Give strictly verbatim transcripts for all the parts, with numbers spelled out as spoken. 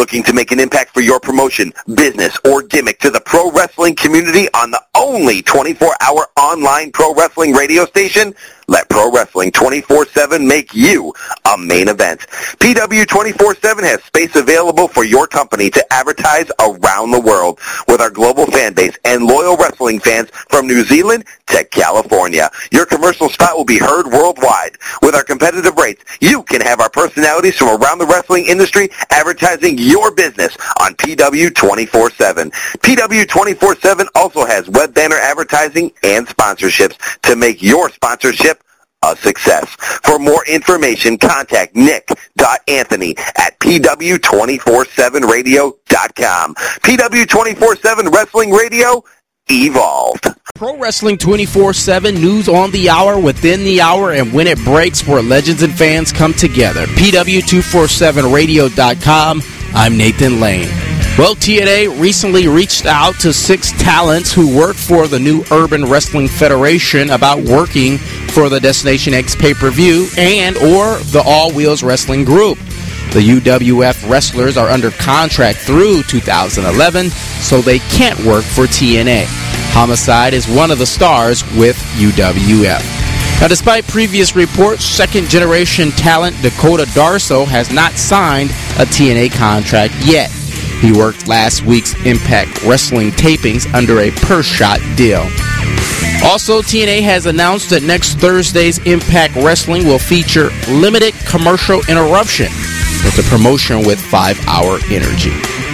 Looking to make an impact for your promotion, business, or gimmick to the pro wrestling community on the only twenty-four hour online pro wrestling radio station? Let Pro Wrestling twenty-four seven make you a main event. P W twenty-four seven has space available for your company to advertise around the world with our global fan base and loyal wrestling fans from New Zealand to California. Your commercial spot will be heard worldwide. With our competitive rates, you can have our personalities from around the wrestling industry advertising your business on P W twenty-four seven. P W twenty-four seven also has web banner advertising and sponsorships to make your sponsorship a success. For more information, contact nick dot anthony at P W twenty-four seven radio dot com. P W twenty-four seven Wrestling Radio, evolved. Pro Wrestling twenty-four seven, news on the hour, within the hour, and when it breaks, where legends and fans come together. P W two forty-seven radio dot com. I'm Nathan Lane. Well, T N A recently reached out to six talents who work for the new Urban Wrestling Federation about working for the Destination X pay-per-view and or the All Wheels Wrestling Group. The U W F wrestlers are under contract through two thousand eleven, so they can't work for T N A. Homicide is one of the stars with U W F. Now, despite previous reports, second-generation talent Dakota Darso has not signed a T N A contract yet. He worked last week's Impact Wrestling tapings under a per-shot deal. Also, T N A has announced that next Thursday's Impact Wrestling will feature limited commercial interruption with the promotion with five hour energy.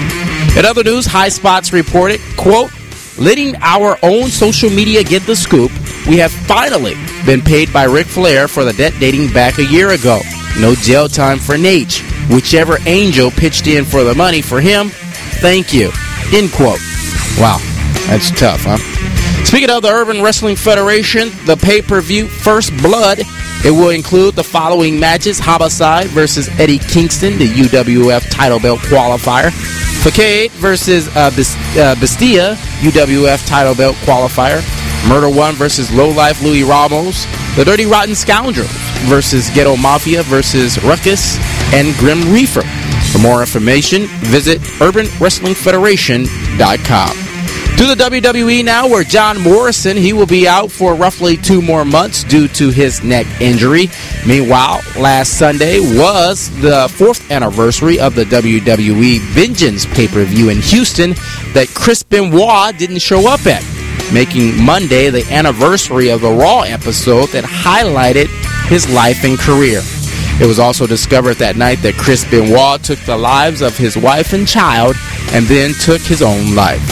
In other news, High Spots reported, quote, letting our own social media get the scoop, we have finally been paid by Ric Flair for the debt dating back a year ago. No jail time for Nate. Whichever angel pitched in for the money for him, thank you. End quote. Wow, that's tough, huh? Speaking of the Urban Wrestling Federation, the pay-per-view First Blood, it will include the following matches: Homicide versus Eddie Kingston, the U W F title belt qualifier. Facade versus uh, Bestia, U W F title belt qualifier. Murder One versus Low Life Louis Ramos. The Dirty Rotten Scoundrels versus Ghetto Mafia versus Ruckus and Grim Reaper. For more information, visit urban wrestling federation dot com. To the W W E now, where John Morrison, he will be out for roughly two more months due to his neck injury. Meanwhile, last Sunday was the fourth anniversary of the W W E Vengeance pay-per-view in Houston that Chris Benoit didn't show up at, making Monday the anniversary of the Raw episode that highlighted his life and career. It was also discovered that night that Chris Benoit took the lives of his wife and child and then took his own life.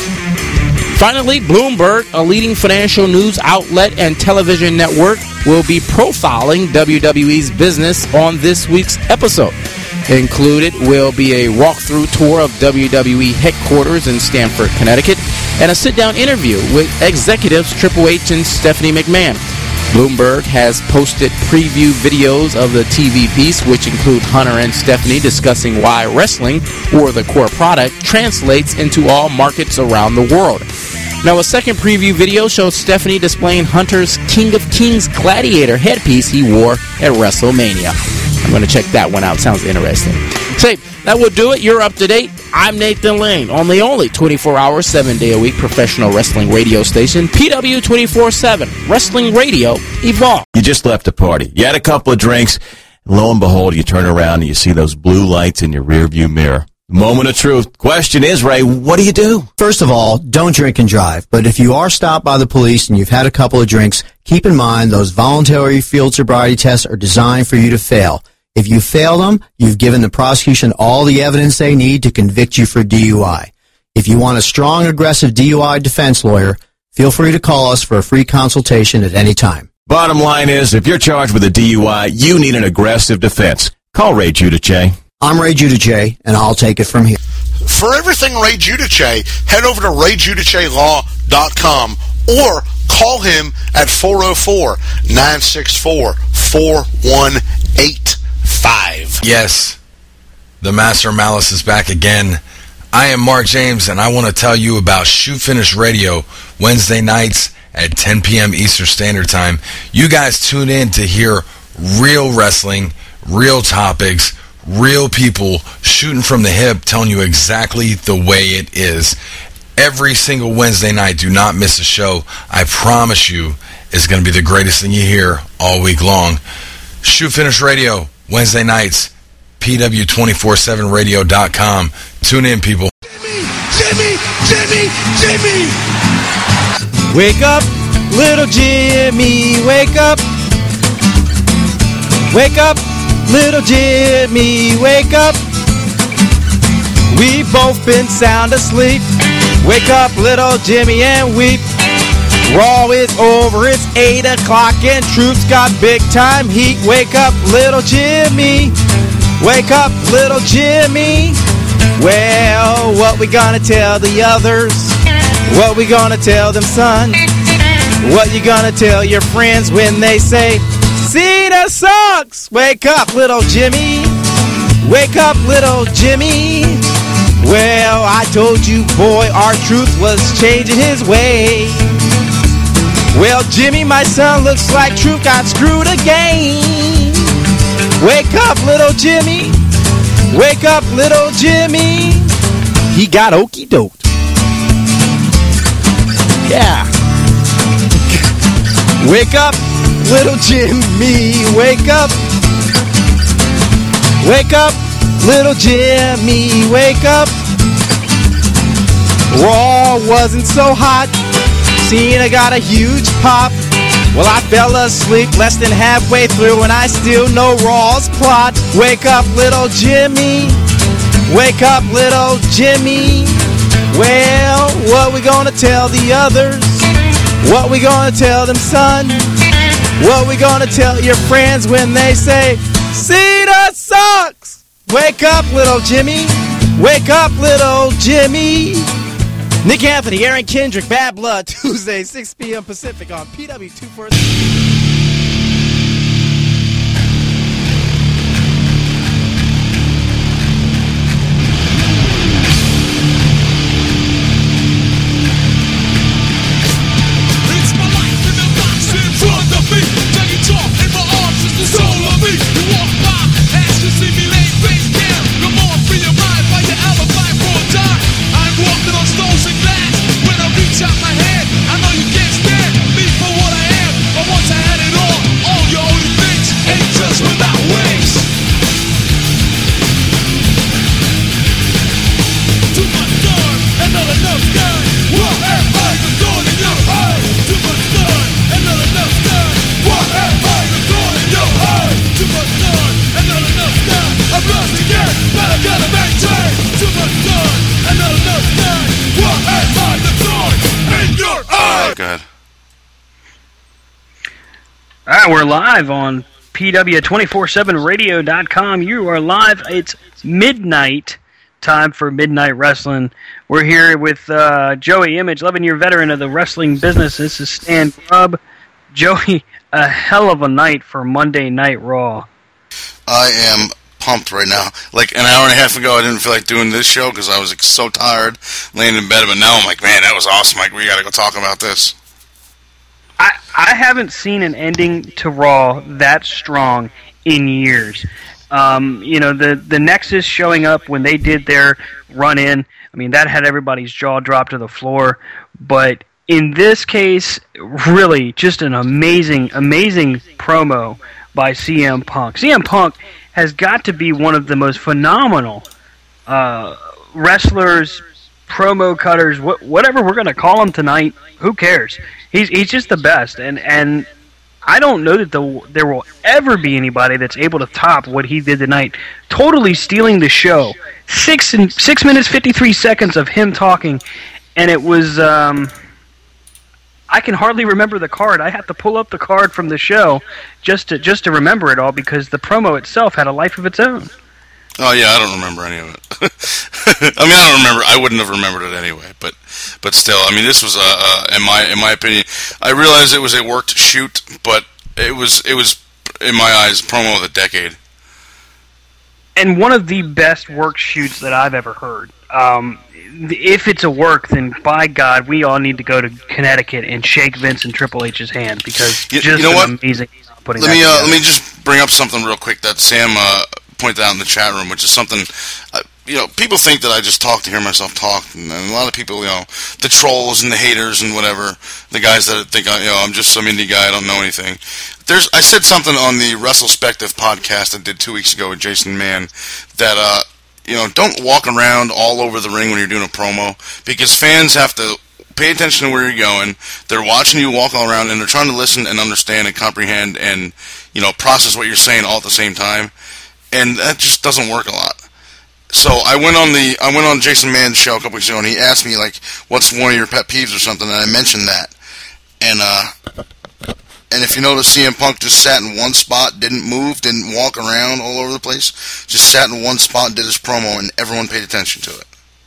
Finally, Bloomberg, a leading financial news outlet and television network, will be profiling W W E's business on this week's episode. Included will be a walkthrough tour of W W E headquarters in Stamford, Connecticut, and a sit-down interview with executives Triple H and Stephanie McMahon. Bloomberg has posted preview videos of the T V piece, which include Hunter and Stephanie discussing why wrestling, or the core product, translates into all markets around the world. Now, a second preview video shows Stephanie displaying Hunter's King of Kings gladiator headpiece he wore at WrestleMania. I'm going to check that one out. Sounds interesting. So, that will do it. You're up to date. I'm Nathan Lane on the only twenty-four hour, seven day a week professional wrestling radio station, P W twenty-four seven, Wrestling Radio, Evolve. You just left a party. You had a couple of drinks, and lo and behold, you turn around and you see those blue lights in your rearview mirror. Moment of truth. Question is, Ray, what do you do? First of all, don't drink and drive. But if you are stopped by the police and you've had a couple of drinks, keep in mind those voluntary field sobriety tests are designed for you to fail. If you fail them, you've given the prosecution all the evidence they need to convict you for D U I. If you want a strong, aggressive D U I defense lawyer, feel free to call us for a free consultation at any time. Bottom line is, if you're charged with a D U I, you need an aggressive defense. Call Ray Giudice. I'm Ray Giudice, and I'll take it from here. For everything Ray Giudice, head over to ray giudice law dot com or call him at four oh four, nine six four, four one eight five. Yes, the Master Malice is back again. I am Mark James, and I want to tell you about Shoot Finish Radio, Wednesday nights at ten p.m. Eastern Standard Time. You guys tune in to hear real wrestling, real topics, real people shooting from the hip, telling you exactly the way it is. Every single Wednesday night, do not miss a show. I promise you, it's going to be the greatest thing you hear all week long. Shoot Finish Radio, Wednesday nights, P W two forty-seven radio dot com. Tune in, people. Jimmy, Jimmy, Jimmy, Jimmy! Wake up, little Jimmy, wake up. Wake up, little Jimmy, wake up. We've both been sound asleep. Wake up, little Jimmy, and weep. Raw is over, it's eight o'clock, and troops got big time heat. Wake up, little Jimmy. Wake up, little Jimmy. Well, what we gonna tell the others? What we gonna tell them, son? What you gonna tell your friends when they say, see the sucks? Wake up, little Jimmy. Wake up, little Jimmy. Well, I told you, boy, our truth was changing his way. Well, Jimmy, my son, looks like truth got screwed again. Wake up, little Jimmy. Wake up, little Jimmy. He got okey-doked. Yeah. Wake up, little Jimmy. Wake up. Wake up, little Jimmy. Wake up. Raw wasn't so hot. Cena got a huge pop. Well, I fell asleep less than halfway through, and I still know Raw's plot. Wake up, little Jimmy. Wake up, little Jimmy. Well, what we gonna tell the others? What we gonna tell them, son? What we gonna tell your friends when they say, Cena sucks? Wake up, little Jimmy. Wake up, little Jimmy. Nick Anthony, Aaron Kendrick, Bad Blood, Tuesday, six p.m. Pacific on P W two forty. All right, we're live on P W two forty-seven radio dot com. You are live. It's midnight time for Midnight Wrestling. We're here with uh, Joey Image, eleven-year veteran of the wrestling business. This is Stan Grubb. Joey, a hell of a night for Monday Night Raw. I am pumped right now. Like an hour and a half ago, I didn't feel like doing this show because I was like, so tired, laying in bed. But now I'm like, man, that was awesome. Like, we got to go talk about this. I, I haven't seen an ending to Raw that strong in years. Um, you know, the, the Nexus showing up when they did their run-in, I mean, that had everybody's jaw drop to the floor. But in this case, really, just an amazing, amazing promo by C M Punk. C M Punk has got to be one of the most phenomenal uh, wrestlers, promo cutters, wh- whatever we're going to call him tonight. Who cares? He's he's just the best, and and I don't know that the, there will ever be anybody that's able to top what he did tonight. Totally stealing the show. Six and six minutes fifty three seconds of him talking, and it was. Um, I can hardly remember the card. I have to pull up the card from the show just to just to remember it all because the promo itself had a life of its own. Oh yeah, I don't remember any of it. I mean, I don't remember. I wouldn't have remembered it anyway. But, but still, I mean, this was, uh, uh, in my in my opinion, I realized it was a worked shoot, but it was it was in my eyes promo of the decade. And one of the best work shoots that I've ever heard. Um, if it's a work, then by God, we all need to go to Connecticut and shake Vince and Triple H's hand because you, just you know an what? amazing putting let that me uh, together. let me just bring up something real quick that Sam uh, point that out in the chat room, which is something, uh, you know, people think that I just talk to hear myself talk, and, and a lot of people, you know, the trolls and the haters and whatever, the guys that think, you know, I'm just some indie guy, I don't know anything. There's, I said something on the WrestleSpective podcast I did two weeks ago with Jason Mann that, uh, you know, don't walk around all over the ring when you're doing a promo, because fans have to pay attention to where you're going. They're watching you walk all around, and they're trying to listen and understand and comprehend and, you know, process what you're saying all at the same time. And that just doesn't work a lot. So I went on the I went on Jason Mann's show a couple weeks ago, and he asked me, like, what's one of your pet peeves or something, and I mentioned that. And uh, and if you notice, C M Punk just sat in one spot, didn't move, didn't walk around all over the place, just sat in one spot and did his promo, and everyone paid attention to it.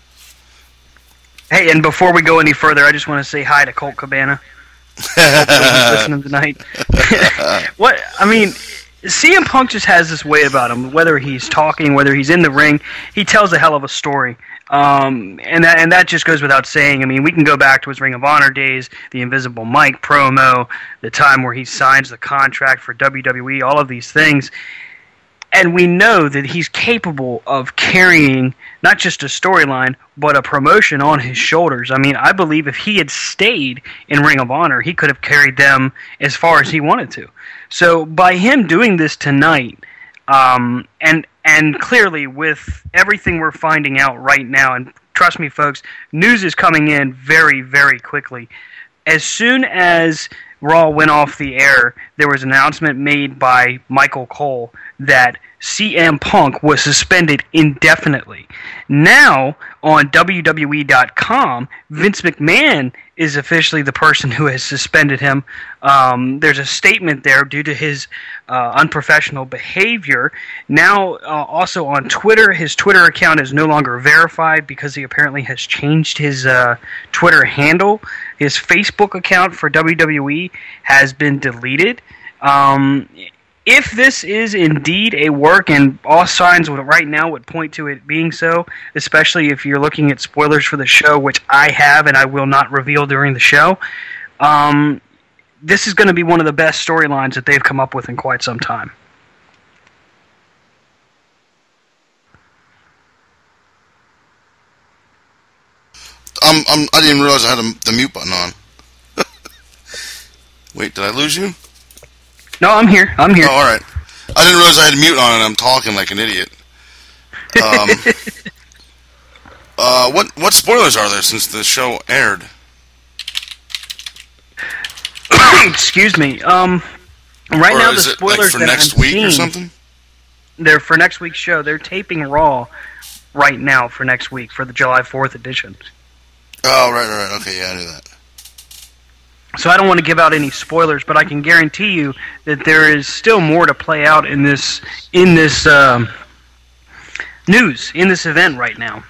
Hey, and before we go any further, I just want to say hi to Colt Cabana. Hopefully he's listening tonight. What I mean, C M Punk just has this way about him. Whether he's talking, whether he's in the ring, he tells a hell of a story. Um, and that and that just goes without saying. I mean, we can go back to his Ring of Honor days, the Invisible Mike promo, the time where he signs the contract for W W E, all of these things. And we know that he's capable of carrying not just a storyline, but a promotion on his shoulders. I mean, I believe if he had stayed in Ring of Honor, he could have carried them as far as he wanted to. So by him doing this tonight, um, and and clearly with everything we're finding out right now, and trust me, folks, news is coming in very, very quickly. As soon as Raw went off the air, there was an announcement made by Michael Cole that C M Punk was suspended indefinitely. Now, on W W E dot com, Vince McMahon is officially the person who has suspended him. Um, there's a statement there due to his uh, unprofessional behavior. Now, uh, also on Twitter, his Twitter account is no longer verified because he apparently has changed his uh, Twitter handle. His Facebook account for W W E has been deleted. Um, if this is indeed a work, and all signs would, right now would point to it being so, especially if you're looking at spoilers for the show, which I have and I will not reveal during the show, um, this is going to be one of the best storylines that they've come up with in quite some time. Um, um, I didn't realize I had a, the mute button on. Wait, did I lose you? No, I'm here. I'm here. Oh, all right. I didn't realize I had mute on, and I'm talking like an idiot. Um, uh, what what spoilers are there since the show aired? Excuse me. Um, right or now, is the it spoilers like for that next I'm week seeing, or something? They're for next week's show. They're taping Raw right now for next week for the July fourth edition. Oh, right, right, right. Okay, yeah, I knew that. So I don't want to give out any spoilers, but I can guarantee you that there is still more to play out in this in this um, news, in this event right now.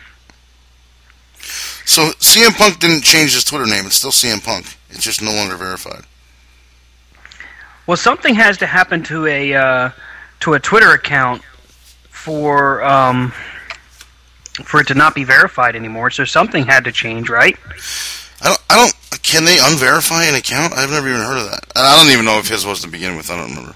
So C M Punk didn't change his Twitter name. It's still C M Punk. It's just no longer verified. Well, something has to happen to a uh, to a Twitter account for um, for it to not be verified anymore. So something had to change, right? I don't. I don't. Can they unverify an account? I've never even heard of that. I don't even know if his was to begin with. I don't remember.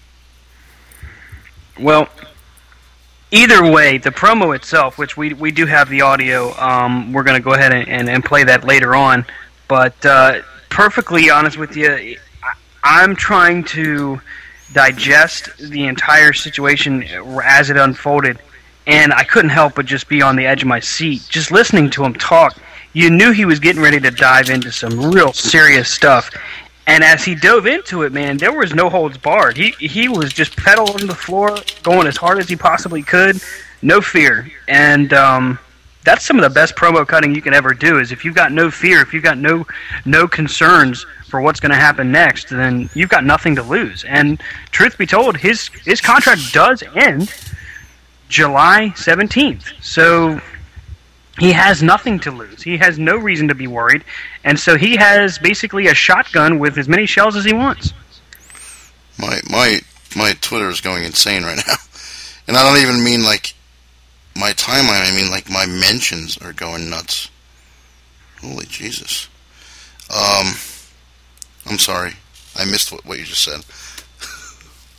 Well, either way, the promo itself, which we we do have the audio, um, we're going to go ahead and, and, and play that later on. But uh, perfectly honest with you, I, I'm trying to digest the entire situation as it unfolded, and I couldn't help but just be on the edge of my seat, just listening to him talk. You knew he was getting ready to dive into some real serious stuff. And as he dove into it, man, there was no holds barred. He he was just pedal on the floor, going as hard as he possibly could, no fear. And um, that's some of the best promo cutting you can ever do, is if you've got no fear, if you've got no no concerns for what's going to happen next, then you've got nothing to lose. And truth be told, his, his contract does end July seventeenth. So he has nothing to lose. He has no reason to be worried. And so he has basically a shotgun with as many shells as he wants. My my my Twitter is going insane right now. And I don't even mean like my timeline. I mean like my mentions are going nuts. Holy Jesus. Um, I'm sorry. I missed what, what you just said.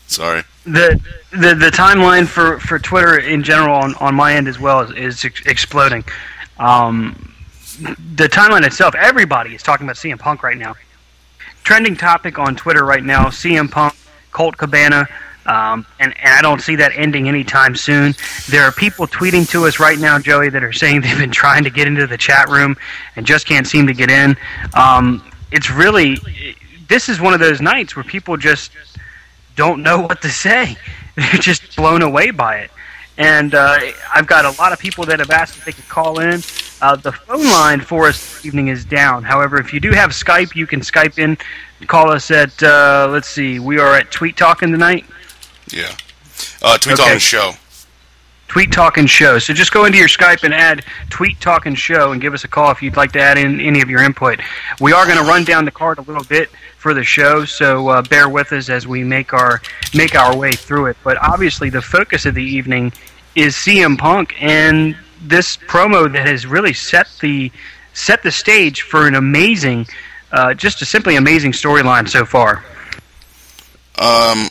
Sorry. The the the timeline for, for Twitter in general on, on my end as well is, is ex- exploding. Um, the timeline itself, everybody is talking about C M Punk right now. Trending topic on Twitter right now: C M Punk, Colt Cabana. Um, and, and I don't see that ending anytime soon. There are people tweeting to us right now, Joey, that are saying they've been trying to get into the chat room and just can't seem to get in. Um, it's really, this is one of those nights where people just don't know what to say. They're just blown away by it. And uh, I've got a lot of people that have asked if they could call in. Uh, the phone line for us this evening is down. However, if you do have Skype, you can Skype in. Call us at, uh, let's see, we are at Tweet Talking tonight. Yeah. Uh, Tweet okay. Talking Show. Tweet Talking Show. So just go into your Skype and add Tweet Talking Show and give us a call if you'd like to add in any of your input. We are going to run down the card a little bit for the show, so uh, bear with us as we make our make our way through it. But obviously the focus of the evening is C M Punk and this promo that has really set the set the stage for an amazing, uh, just a simply amazing storyline so far. Um...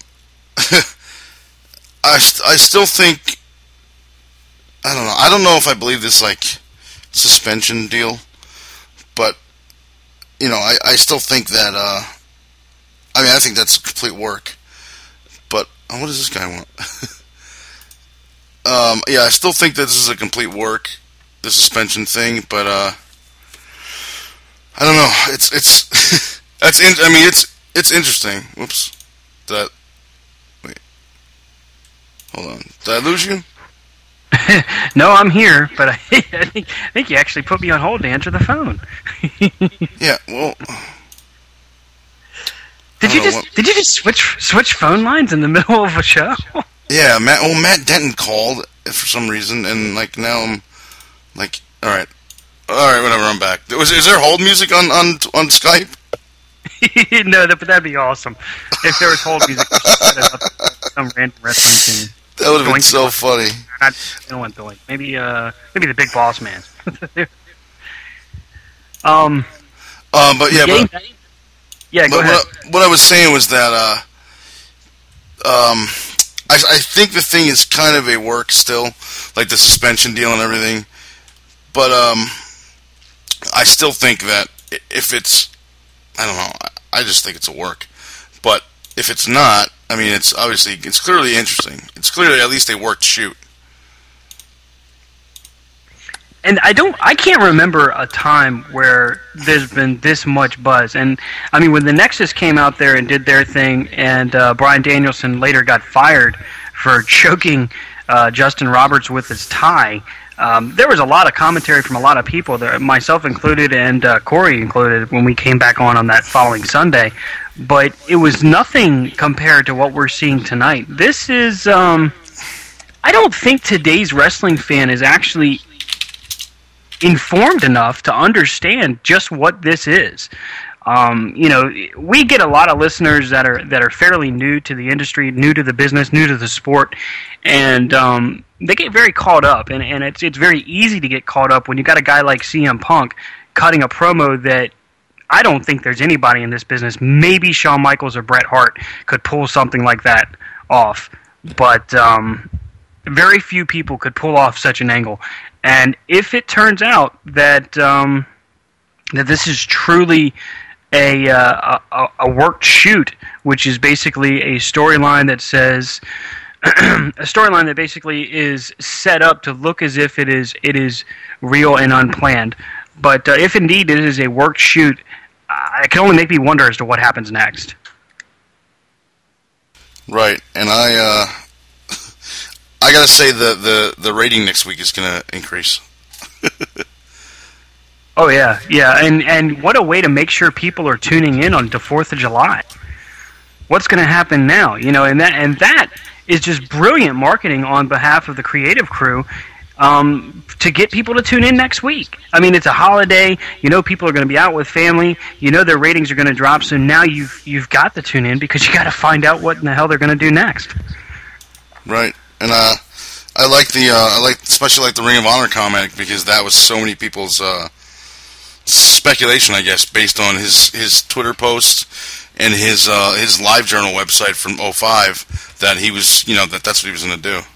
I, st- I still think, I don't know, I don't know if I believe this, like, suspension deal, but, you know, I, I still think that, uh, I mean, I think that's complete work, but, oh, what does this guy want? um, yeah, I still think that this is a complete work, the suspension thing, but, uh, I don't know, it's, it's, that's, in- I mean, it's, it's interesting, whoops, that, hold on. Did I lose you? No, I'm here, but I, I think I think you actually put me on hold to answer the phone. Yeah, well. Did you just what... did you just switch switch phone lines in the middle of a show? Yeah, Matt. Well, Matt Denton called for some reason, and like now I'm like, all right, all right, whatever. I'm back. Was is there hold music on on on Skype? No, that, but that'd be awesome if there was hold music. Some random wrestling team. That would have been so funny. I don't want to maybe uh maybe the Big Boss Man. um. Um. But yeah, but, yeah. Go but ahead. What I, what I was saying was that uh um I I think the thing is kind of a work still, like the suspension deal and everything. But um, I still think that if it's, I don't know, I just think it's a work. But if it's not, I mean, it's obviously, it's clearly interesting. It's clearly at least a worked shoot. And I don't, I can't remember a time where there's been this much buzz. And I mean, when the Nexus came out there and did their thing, and uh, Bryan Danielson later got fired for choking uh, Justin Roberts with his tie, um, there was a lot of commentary from a lot of people, there, myself included, and uh, Corey included, when we came back on on that following Sunday. But it was nothing compared to what we're seeing tonight. This is, um, I don't think today's wrestling fan is actually informed enough to understand just what this is. Um, you know, we get a lot of listeners that are that are fairly new to the industry, new to the business, new to the sport, and um, they get very caught up. And, and it's it's very easy to get caught up when you got a guy like C M Punk cutting a promo that I don't think there's anybody in this business. Maybe Shawn Michaels or Bret Hart could pull something like that off, but um, very few people could pull off such an angle. And if it turns out that um, that this is truly a, uh, a a worked shoot, which is basically a storyline that says a storyline that basically is set up to look as if it is it is real and unplanned. But uh, if indeed it is a worked shoot, uh, it can only make me wonder as to what happens next. Right, and I. Uh... I gotta say the, the, the rating next week is gonna increase. Oh yeah, yeah, and and what a way to make sure people are tuning in on the Fourth of July. What's gonna happen now? You know, and that and that is just brilliant marketing on behalf of the creative crew um, to get people to tune in next week. I mean, it's a holiday. You know, people are gonna be out with family. You know, their ratings are gonna drop. So now you've you've got to tune in because you got to find out what in the hell they're gonna do next. Right. And uh, I like the uh, I like especially like the Ring of Honor comment because that was so many people's uh, speculation, I guess, based on his, his Twitter posts and his uh, his LiveJournal website from oh five, that he was, you know, that that's what he was going to do.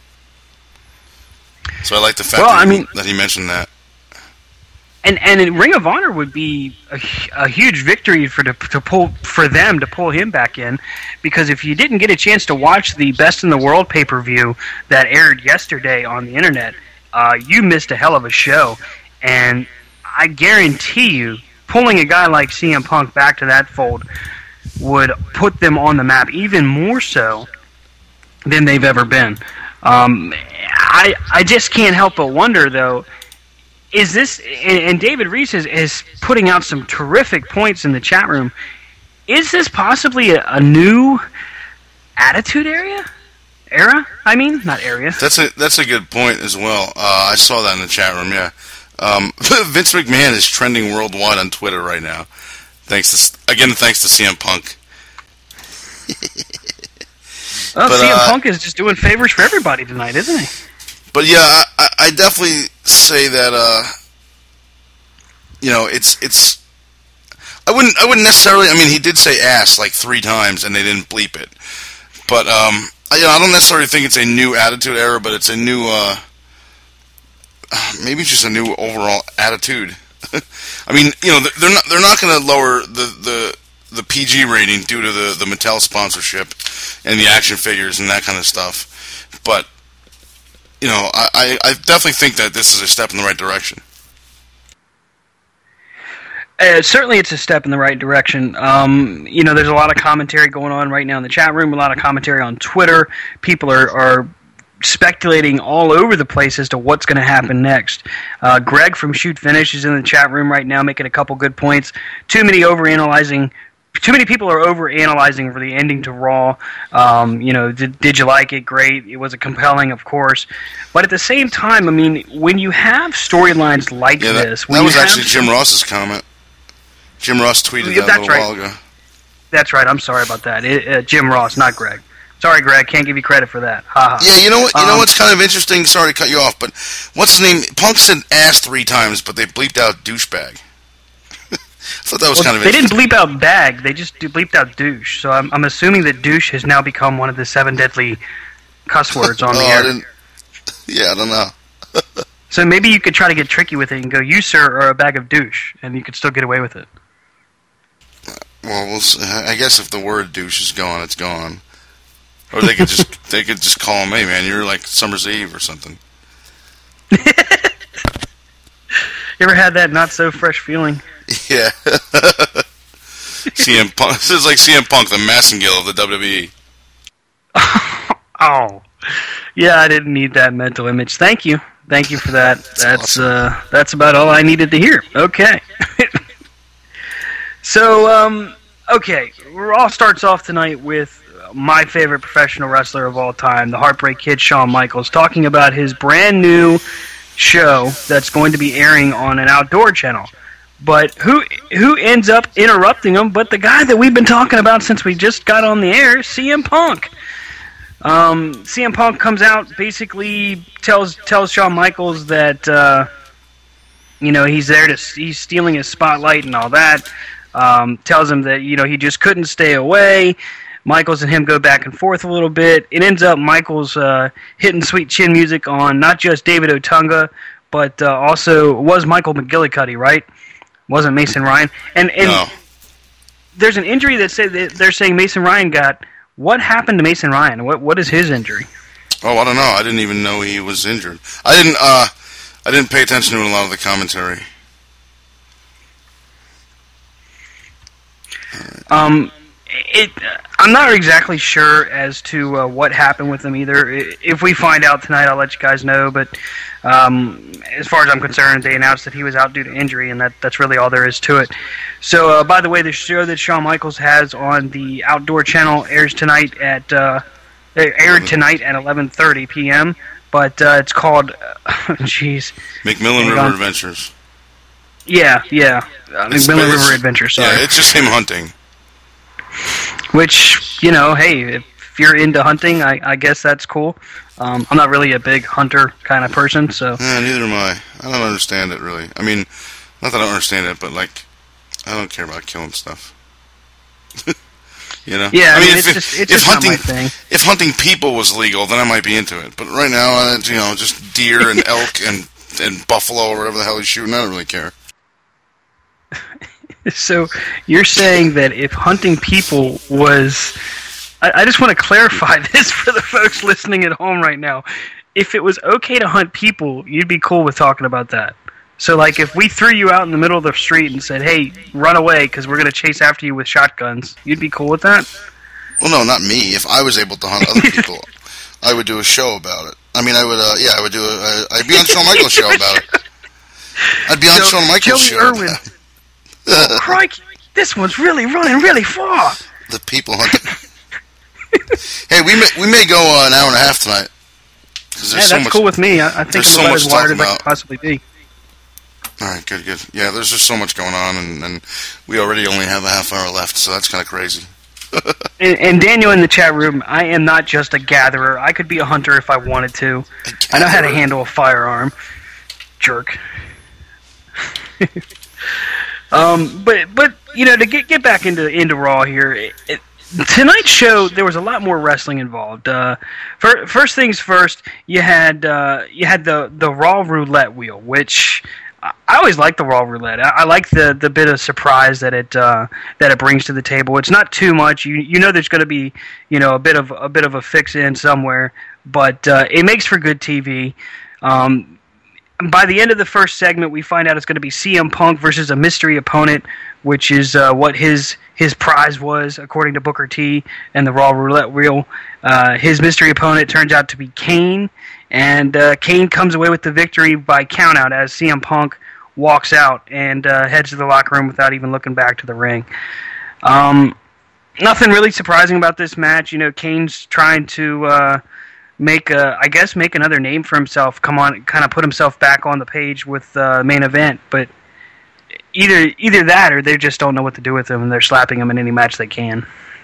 So I like the fact well, that, I he, mean, that he mentioned that. And and Ring of Honor would be a, a huge victory for to, to pull for them to pull him back in, because if you didn't get a chance to watch the Best in the World pay-per-view that aired yesterday on the internet, uh, you missed a hell of a show. And I guarantee you, pulling a guy like C M Punk back to that fold would put them on the map even more so than they've ever been. Um, I I just can't help but wonder, though. Is this, and David Reese is, is putting out some terrific points in the chat room, is this possibly a, a new Attitude area? Era? I mean, not area. That's a that's a good point as well. Uh, I saw that in the chat room, yeah. Um, Vince McMahon is trending worldwide on Twitter right now. Thanks to, again, thanks to C M Punk. Well, but, C M uh, Punk is just doing favors for everybody tonight, isn't he? But yeah, I, I, I definitely say that. Uh, you know, it's it's. I wouldn't I wouldn't necessarily. I mean, he did say ass like three times, and they didn't bleep it. But um, I, you know, I don't necessarily think it's a new Attitude Era, but it's a new. Uh, maybe just a new overall attitude. I mean, you know, they're not they're not going to lower the, the the P G rating due to the the Mattel sponsorship and the action figures and that kind of stuff, but. You know, I, I definitely think that this is a step in the right direction. Uh, certainly it's a step in the right direction. Um, you know, there's a lot of commentary going on right now in the chat room, a lot of commentary on Twitter. People are, are speculating all over the place as to what's going to happen next. Uh, Greg from Shoot Finish is in the chat room right now making a couple good points. Too many overanalyzing Too many people are over-analyzing for the ending to Raw. Um, you know, did, did you like it? Great. It was a compelling, of course. But at the same time, I mean, when you have storylines like yeah, that, this... That was actually Jim Ross's comment. Jim Ross tweeted yeah, that a little right. while ago. That's right. I'm sorry about that. It, uh, Jim Ross, not Greg. Sorry, Greg. Can't give you credit for that. Ha ha. Yeah, you know what? You um, know what's kind of interesting? Sorry to cut you off, but what's his name? Punk said ass three times, but they bleeped out douchebag. I thought that was well, kind of they interesting. didn't bleep out bag, they just bleeped out douche. So I'm, I'm assuming that douche has now become one of the seven deadly cuss words on oh, the I air. didn't, yeah, I don't know. So maybe you could try to get tricky with it and go, you, sir, are a bag of douche, and you could still get away with it. Well, we'll see. I guess if the word douche is gone, it's gone. Or they could just they could just call him, hey, man, you're like Summer's Eve or something. You ever had that not-so-fresh feeling? Yeah. C M Punk. This is like C M Punk, the Massengill of the W W E. Oh. Yeah, I didn't need that mental image. Thank you. Thank you for that. That's that's, awesome. uh, that's about all I needed to hear. Okay. So, um, okay. Raw starts off tonight with my favorite professional wrestler of all time, the Heartbreak Kid, Shawn Michaels, talking about his brand new show that's going to be airing on an outdoor channel. But who who ends up interrupting him but the guy that we've been talking about since we just got on the air, C M Punk. Um, C M Punk comes out, basically tells tells Shawn Michaels that uh, you know he's there to he's stealing his spotlight and all that. Um, tells him that you know he just couldn't stay away. Michaels and him go back and forth a little bit. It ends up Michaels uh, hitting sweet chin music on not just David Otunga, but uh, also was Michael McGillicuddy, right? Wasn't Mason Ryan. And and no. There's an injury that say that they're saying Mason Ryan got. What happened to Mason Ryan? What what is his injury? Oh, I don't know. I didn't even know he was injured. I didn't. Uh, I didn't pay attention to a lot of the commentary. Um, it. I'm not exactly sure as to uh, what happened with him either. If we find out tonight, I'll let you guys know. But um, as far as I'm concerned, they announced that he was out due to injury, and that, that's really all there is to it. So, uh, by the way, the show that Shawn Michaels has on the Outdoor Channel airs tonight at uh, aired tonight at eleven thirty p.m. But uh, it's called, jeez, uh, McMillan River on. Adventures. Yeah, yeah, uh, McMillan River Adventures. Sorry. Yeah, it's just him hunting. Which, you know, hey, if you're into hunting, I, I guess that's cool. Um, I'm not really a big hunter kind of person, so. Yeah, neither am I. I don't understand it, really. I mean, not that I don't understand it, but, like, I don't care about killing stuff. You know? Yeah, I, I mean, mean it's if, just, it's if just hunting, not my thing. If hunting people was legal, then I might be into it. But right now, uh, you know, just deer and elk and, and buffalo or whatever the hell he's shooting, I don't really care. So you're saying that if hunting people was... I, I just want to clarify this for the folks listening at home right now. If it was okay to hunt people, you'd be cool with talking about that. So, like, if we threw you out in the middle of the street and said, hey, run away because we're going to chase after you with shotguns, you'd be cool with that? Well, no, not me. If I was able to hunt other people, I would do a show about it. I mean, I would, uh, yeah, I would do a, uh, I'd be on Shawn Michaels' show about it. I'd be on so, Shawn Michaels' Joey show Irwin, about it. Oh, crikey, this one's really running really far. The people hunting. Hey, we may, we may go uh, an hour and a half tonight. Yeah, so that's much, cool with me. I, I think so we're about much as wired as I about. could possibly be. All right, good, good. Yeah, there's just so much going on, and, and we already only have a half hour left, so that's kind of crazy. and, and Daniel in the chat room, I am not just a gatherer. I could be a hunter if I wanted to. I know how to handle a firearm. Jerk. um, but but you know, to get get back into into Raw here. It, it, Tonight's show, there was a lot more wrestling involved. Uh, for, first things first, you had uh, you had the, the Raw Roulette wheel, which I always like the Raw Roulette. I, I like the, the bit of surprise that it uh, that it brings to the table. It's not too much. You you know there's going to be you know a bit of a bit of a fix in somewhere, but uh, it makes for good T V. Um, by the end of the first segment, we find out it's going to be C M Punk versus a mystery opponent, which is uh, what his his prize was, according to Booker T and the Raw Roulette wheel. Uh, his mystery opponent turns out to be Kane, and uh, Kane comes away with the victory by countout as C M Punk walks out and uh, heads to the locker room without even looking back to the ring. Um, nothing really surprising about this match. You know, Kane's trying to uh, make a, I guess, make another name for himself. Come on, kind of put himself back on the page with the uh, main event, but. Either either that, or they just don't know what to do with him, and they're slapping him in any match they can.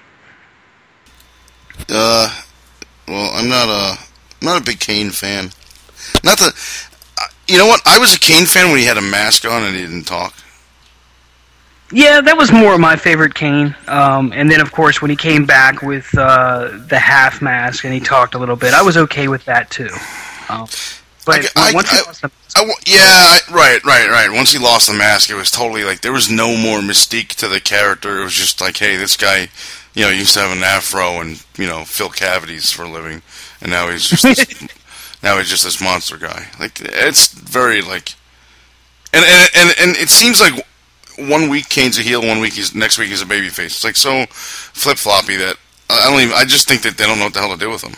Uh, well, I'm not a I'm not a big Kane fan. Not that, you know what? I was a Kane fan when he had a mask on and he didn't talk. Yeah, that was more my favorite Kane. Um, and then, of course, when he came back with uh, the half mask and he talked a little bit, I was okay with that too. Um, But I, once I, he lost the I, I, yeah, I, right, right, right. Once he lost the mask, it was totally like there was no more mystique to the character. It was just like, hey, this guy, you know, used to have an afro and you know fill cavities for a living, and now he's just this, now he's just this monster guy. Like it's very like, and and and, and it seems like one week Kane's a heel, one week he's next week he's a babyface. It's like so flip floppy that I don't even. I just think that they don't know what the hell to do with him.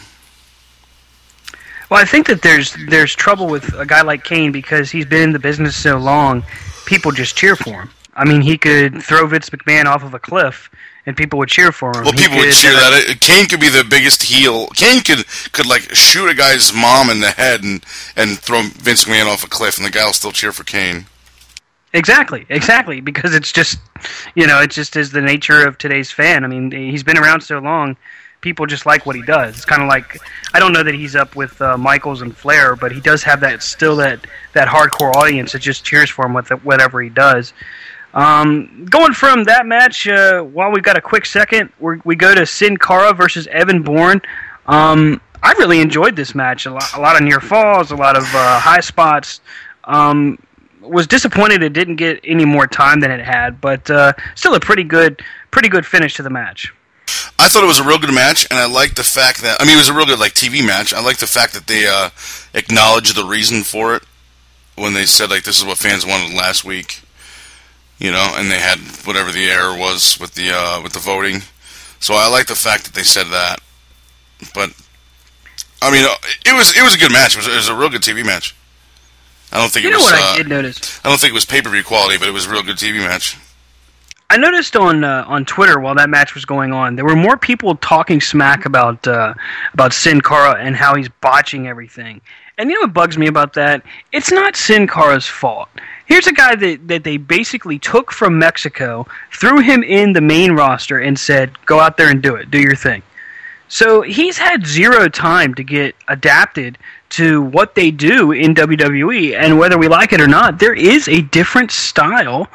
Well, I think that there's there's trouble with a guy like Kane because he's been in the business so long, people just cheer for him. I mean, he could throw Vince McMahon off of a cliff, and people would cheer for him. Well, people he would could, cheer uh, that. Kane could be the biggest heel. Kane could, could like, shoot a guy's mom in the head and, and throw Vince McMahon off a cliff, and the guy will still cheer for Kane. Exactly, exactly, because it's just, you know, it just is the nature of today's fan. I mean, he's been around so long. People just like what he does. It's kind of like, I don't know that he's up with uh, Michaels and Flair, but he does have that still that, that hardcore audience that just cheers for him with whatever he does. Um, going from that match, uh, while we've got a quick second, we're, we go to Sin Cara versus Evan Bourne. Um, I really enjoyed this match. A lot, a lot of near falls, a lot of uh, high spots. Um, was disappointed it didn't get any more time than it had, but uh, still a pretty good, pretty good finish to the match. I thought it was a real good match, and I liked the fact that, I mean, it was a real good, like, T V match. I liked the fact that they uh, acknowledged the reason for it when they said, like, this is what fans wanted last week, you know, and they had whatever the error was with the uh, with the voting. So I like the fact that they said that. But, I mean, it was it was a good match. It was, it was a real good T V match. I don't think you it was... You know what uh, I did notice? I don't think it was pay-per-view quality, but it was a real good T V match. I noticed on uh, on Twitter while that match was going on, there were more people talking smack about uh, about Sin Cara and how he's botching everything. And you know what bugs me about that? It's not Sin Cara's fault. Here's a guy that, that they basically took from Mexico, threw him in the main roster, and said, go out there and do it. Do your thing. So he's had zero time to get adapted to what they do in W W E, and whether we like it or not, there is a different style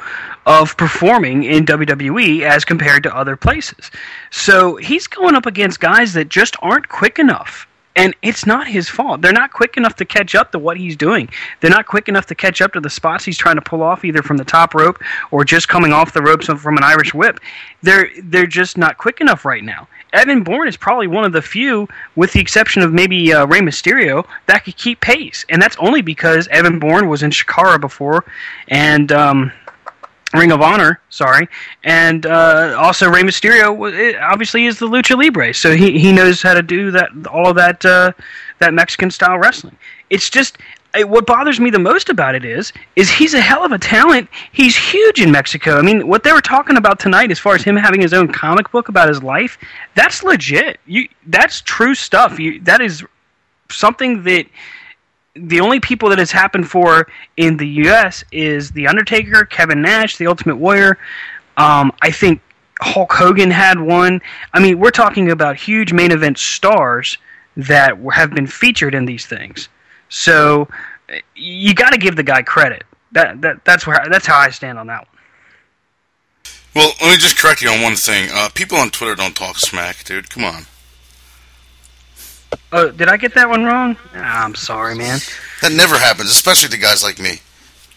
of performing in W W E as compared to other places. So he's going up against guys that just aren't quick enough. And it's not his fault. They're not quick enough to catch up to what he's doing. They're not quick enough to catch up to the spots he's trying to pull off, either from the top rope or just coming off the ropes from an Irish whip. They're they're just not quick enough right now. Evan Bourne is probably one of the few, with the exception of maybe uh, Rey Mysterio, that could keep pace. And that's only because Evan Bourne was in Chikara before, and um, Ring of Honor, sorry, and uh, also Rey Mysterio obviously is the Lucha Libre, so he, he knows how to do that, all of that uh, that Mexican style wrestling. It's just it, what bothers me the most about it is is he's a hell of a talent. He's huge in Mexico. I mean, what they were talking about tonight, as far as him having his own comic book about his life, that's legit. You that's true stuff. You that is something that. The only people that has happened for in the U S is The Undertaker, Kevin Nash, The Ultimate Warrior. Um, I think Hulk Hogan had one. I mean, we're talking about huge main event stars that have been featured in these things. So you got to give the guy credit. That that that's where that's how I stand on that one. Well, let me just correct you on one thing. Uh, people on Twitter don't talk smack, dude. Come on. Oh, did I get that one wrong? Ah, I'm sorry, man. That never happens, especially to guys like me.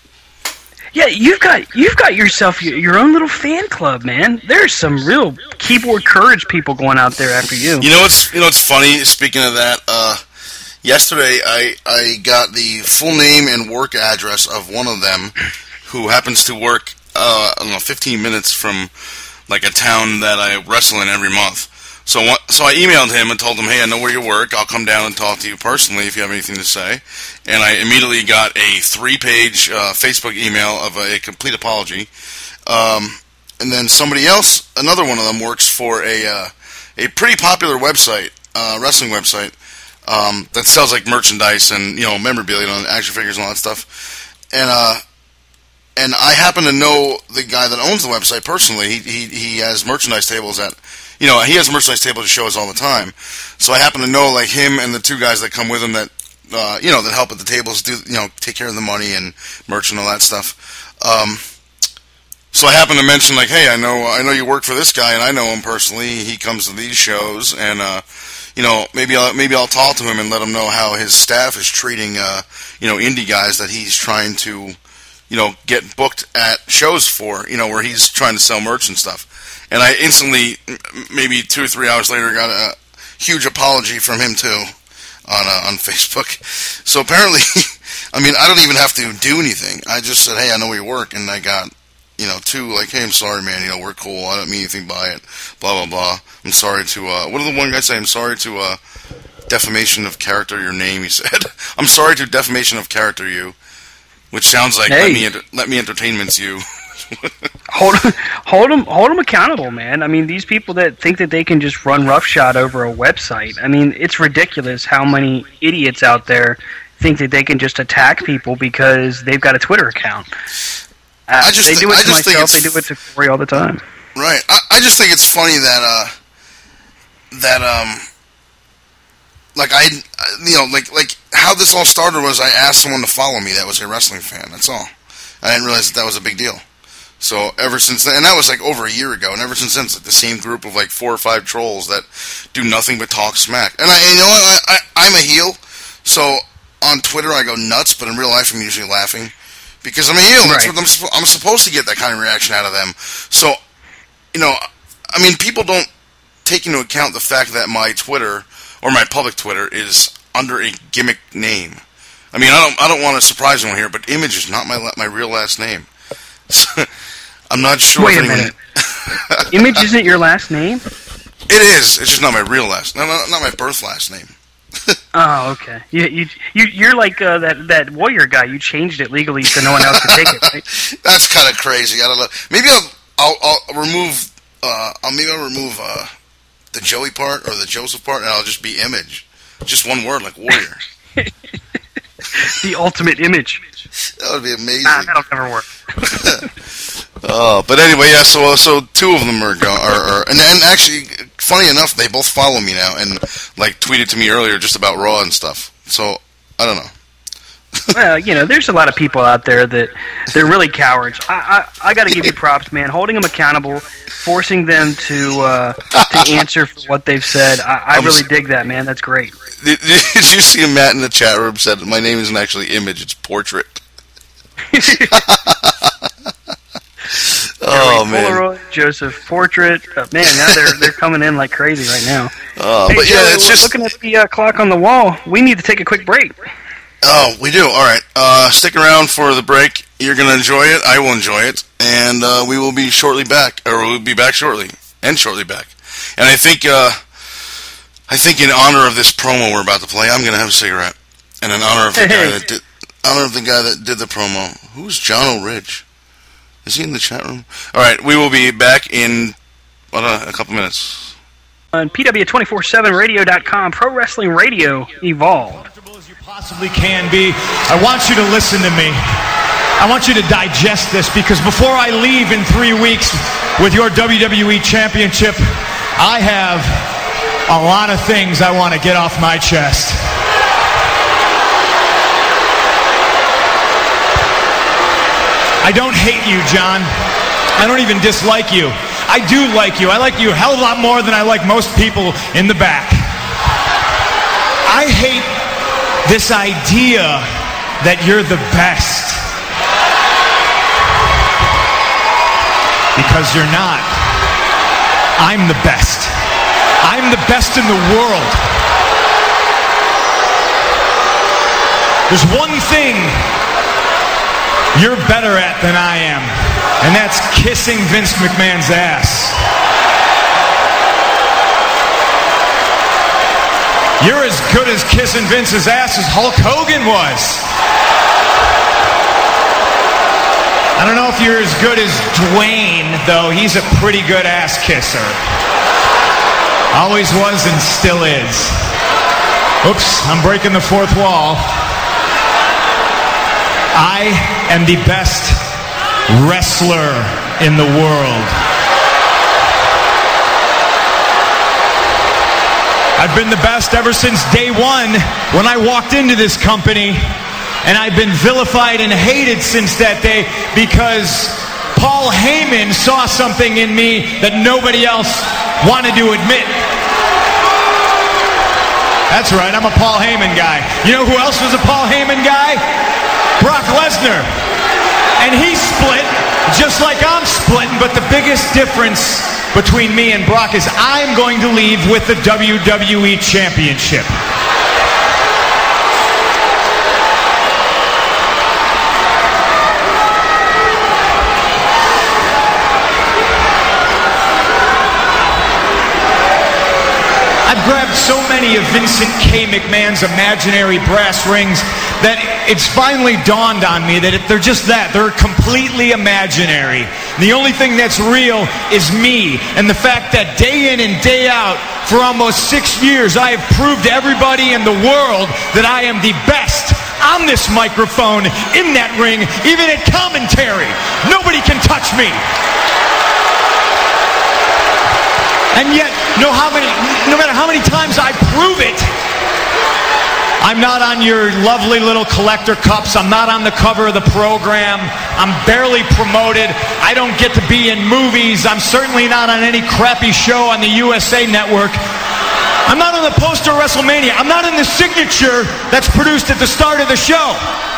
Yeah, you've got you've got yourself your, your own little fan club, man. There's some real keyboard courage people going out there after you. You know what's you know what's funny? Speaking of that, uh, yesterday I I got the full name and work address of one of them, who happens to work uh, I don't know fifteen minutes from like a town that I wrestle in every month. So so I emailed him and told him, hey, I know where you work. I'll come down and talk to you personally if you have anything to say. And I immediately got a three-page uh, Facebook email of a, a complete apology. Um, and then somebody else, another one of them, works for a uh, a pretty popular website, uh, wrestling website, um, that sells like merchandise and you know memorabilia and action figures and all that stuff. And uh, and I happen to know the guy that owns the website personally. He he, he has merchandise tables at. You know, he has a merchandise table to show us all the time. So I happen to know, like, him and the two guys that come with him that, uh, you know, that help at the tables, do, you know, take care of the money and merch and all that stuff. Um, so I happen to mention, like, hey, I know I know you work for this guy, and I know him personally. He comes to these shows, and, uh, you know, maybe I'll, maybe I'll talk to him and let him know how his staff is treating, uh, you know, indie guys that he's trying to, you know, get booked at shows for, you know, where he's trying to sell merch and stuff. And I instantly, maybe two or three hours later, got a huge apology from him, too, on uh, on Facebook. So apparently, I mean, I don't even have to do anything. I just said, hey, I know where you work, and I got, you know, two, like, hey, I'm sorry, man, you know, we're cool, I don't mean anything by it, blah, blah, blah. I'm sorry to, uh, what did the one guy say? I'm sorry to, uh, defamation of character your name, he said. I'm sorry to defamation of character you, which sounds like, hey. let me, enter- let me entertainment you. hold, hold them, hold them accountable, man. I mean, these people that think that they can just run roughshod over a website. I mean, it's ridiculous how many idiots out there think that they can just attack people because they've got a Twitter account. Uh, I just they do it I to just myself. think They do it to Corey all the time. Right. I, I just think it's funny that uh, that um, like I, you know, like like how this all started was I asked someone to follow me that was a wrestling fan. That's all. I didn't realize that that was a big deal. So ever since then, and that was like over a year ago, and ever since then, it's like the same group of like four or five trolls that do nothing but talk smack. And I, you know what, I, I, I'm a heel, so on Twitter I go nuts, but in real life I'm usually laughing because I'm a heel. That's right. what I'm, I'm supposed to get that kind of reaction out of them. So, you know, I mean, people don't take into account the fact that my Twitter or my public Twitter is under a gimmick name. I mean, I don't, I don't want to surprise anyone here, but Image is not my my real last name. I'm not sure. Wait if a anyone... minute. Image isn't your last name? It is. It's just not my real last. No, no, not my birth last name. Oh, okay. You you you you're like uh, that that Warrior guy. You changed it legally so no one else could take it. Right? That's kind of crazy. I don't know. Maybe I'll I'll, I'll remove. Uh, I'll maybe I'll remove uh, the Joey part or the Joseph part, and I'll just be Image. Just one word, like Warrior. The ultimate Image. That would be amazing. Nah, that'll never work. uh, but anyway, yeah. So, so two of them are, go- are, are and, and actually, funny enough, they both follow me now and like tweeted to me earlier just about Raw and stuff. So I don't know. Well, you know, there's a lot of people out there that they're really cowards. I I, I got to give you props, man. Holding them accountable, forcing them to uh, to answer for what they've said. I, I really dig that, man. That's great. Did, did you see Matt in the chat room said, my name isn't actually Image, it's Portrait. Oh, man. Polaroid, Joseph Portrait. Uh, man, now they're they're coming in like crazy right now. Oh, hey, but Joe, yeah, it's just looking at the uh, clock on the wall. We need to take a quick break. Oh, we do. All right. Uh, stick around for the break. You're going to enjoy it. I will enjoy it. And uh, we will be shortly back, or we'll be back shortly, and shortly back. And I think, uh, I think in honor of this promo we're about to play, I'm going to have a cigarette. And in honor of the guy that did, honor of the guy that did the promo. Who's John O'Ridge? Is he in the chat room? All right. We will be back in what, uh, a couple minutes. On P W two forty-seven radio dot com, Pro Wrestling Radio evolved. Possibly can be. I want you to listen to me. I want you to digest this, because before I leave in three weeks with your W W E Championship, I have a lot of things I want to get off my chest. I don't hate you, John. I don't even dislike you. I do like you. I like you a hell of a lot more than I like most people in the back. I hate this idea that you're the best. Because you're not. I'm the best. I'm the best in the world. There's one thing you're better at than I am, and that's kissing Vince McMahon's ass. You're as good as kissing Vince's ass as Hulk Hogan was. I don't know if you're as good as Dwayne, though. He's a pretty good ass kisser. Always was and still is. Oops, I'm breaking the fourth wall. I am the best wrestler in the world. I've been the best ever since day one when I walked into this company, and I've been vilified and hated since that day because Paul Heyman saw something in me that nobody else wanted to admit. That's right, I'm a Paul Heyman guy. You know who else was a Paul Heyman guy? Brock Lesnar. And he split just like I'm splitting, but the biggest difference between me and Brock is I'm going to leave with the W W E Championship. I've grabbed so many of Vincent K. McMahon's imaginary brass rings that it's finally dawned on me that if they're just that, they're completely imaginary. The only thing that's real is me, and the fact that day in and day out for almost six years I have proved to everybody in the world that I am the best on this microphone, in that ring, even at commentary. Nobody can touch me. And yet, no, how many, no matter how many times I prove it, I'm not on your lovely little collector cups. I'm not on the cover of the program. I'm barely promoted. I don't get to be in movies. I'm certainly not on any crappy show on the U S A Network. I'm not on the poster of WrestleMania. I'm not in the signature that's produced at the start of the show.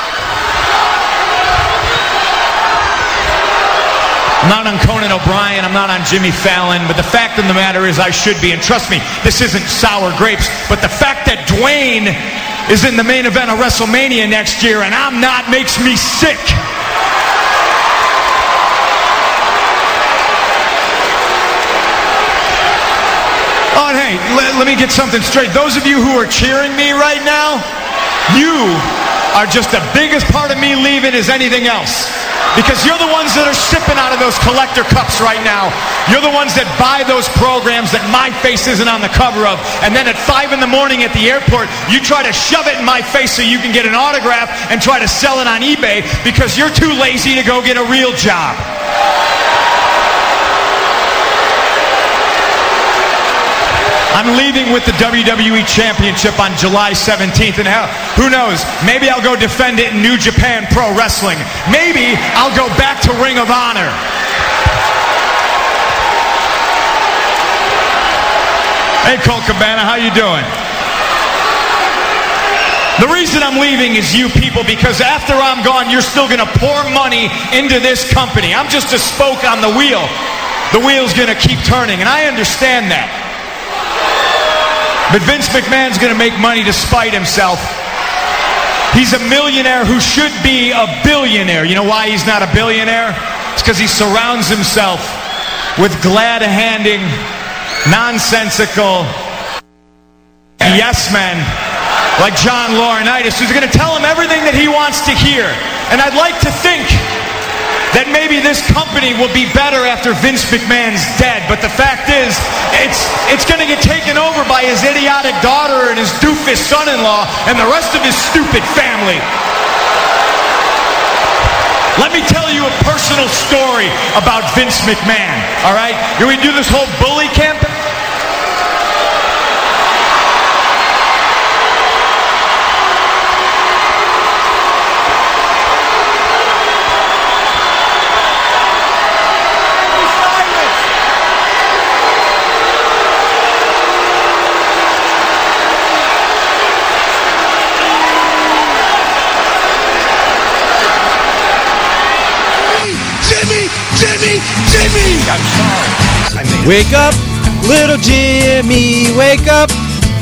I'm not on Conan O'Brien, I'm not on Jimmy Fallon, but the fact of the matter is I should be. And trust me, this isn't sour grapes, but the fact that Dwayne is in the main event of WrestleMania next year and I'm not makes me sick. Oh, and hey, let, let me get something straight. Those of you who are cheering me right now, you are just the biggest part of me leaving as anything else. Because you're the ones that are sipping out of those collector cups right now. You're the ones that buy those programs that my face isn't on the cover of. And then at five in the morning at the airport, you try to shove it in my face so you can get an autograph and try to sell it on eBay because you're too lazy to go get a real job. I'm leaving with the W W E Championship on July seventeenth, and hell, who knows, maybe I'll go defend it in New Japan Pro Wrestling. Maybe I'll go back to Ring of Honor. Hey, Colt Cabana, how you doing? The reason I'm leaving is you people, because after I'm gone, you're still going to pour money into this company. I'm just a spoke on the wheel. The wheel's going to keep turning, and I understand that. But Vince McMahon's going to make money to spite himself. He's a millionaire who should be a billionaire. You know why he's not a billionaire? It's because he surrounds himself with glad-handing, nonsensical yes men like John Laurinaitis, who's going to tell him everything that he wants to hear. And I'd like to think that maybe this company will be better after Vince McMahon's dead. But the fact is, it's it's going to get taken over by his idiotic daughter and his doofus son-in-law and the rest of his stupid family. Let me tell you a personal story about Vince McMahon, all right? Can we do this whole bully campaign? Wake up, little Jimmy, wake up.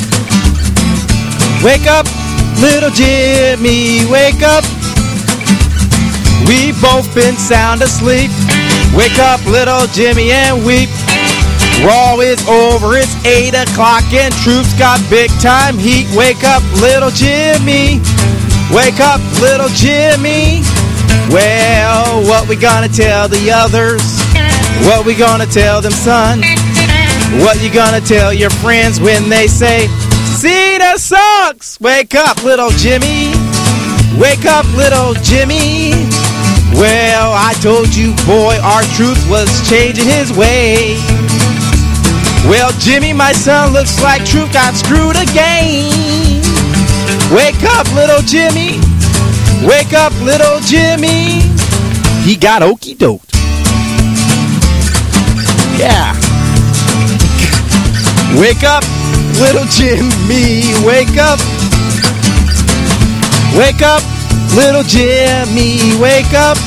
Wake up, little Jimmy, wake up. We've both been sound asleep. Wake up, little Jimmy, and weep. Raw is over, it's eight o'clock and troops got big time heat. Wake up, little Jimmy. Wake up, little Jimmy. Well, what we gonna tell the others? What we gonna tell them, son? What you gonna tell your friends when they say, Cena sucks? Wake up, little Jimmy. Wake up, little Jimmy. Well, I told you, boy, R-Truth was changing his way. Well, Jimmy, my son, looks like Truth got screwed again. Wake up, little Jimmy. Wake up, little Jimmy. He got okey-doked. Yeah. Wake up, little Jimmy. Wake up. Wake up, little Jimmy. Wake up.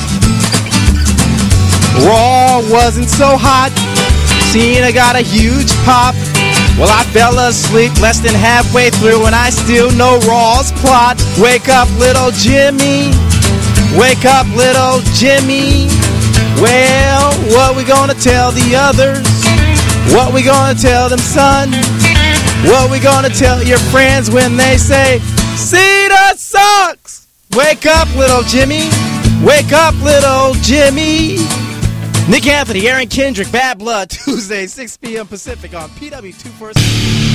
Raw wasn't so hot. Cena got a huge pop. Well, I fell asleep less than halfway through and I still know Raw's plot. Wake up, little Jimmy. Wake up, little Jimmy. Well, what we gonna tell the others? What we gonna tell them, son? What we gonna tell your friends when they say, Cena sucks? Wake up, little Jimmy. Wake up, little Jimmy. Nick Anthony, Aaron Kendrick, Bad Blood, Tuesday, six p.m. Pacific on P W two forty-seven.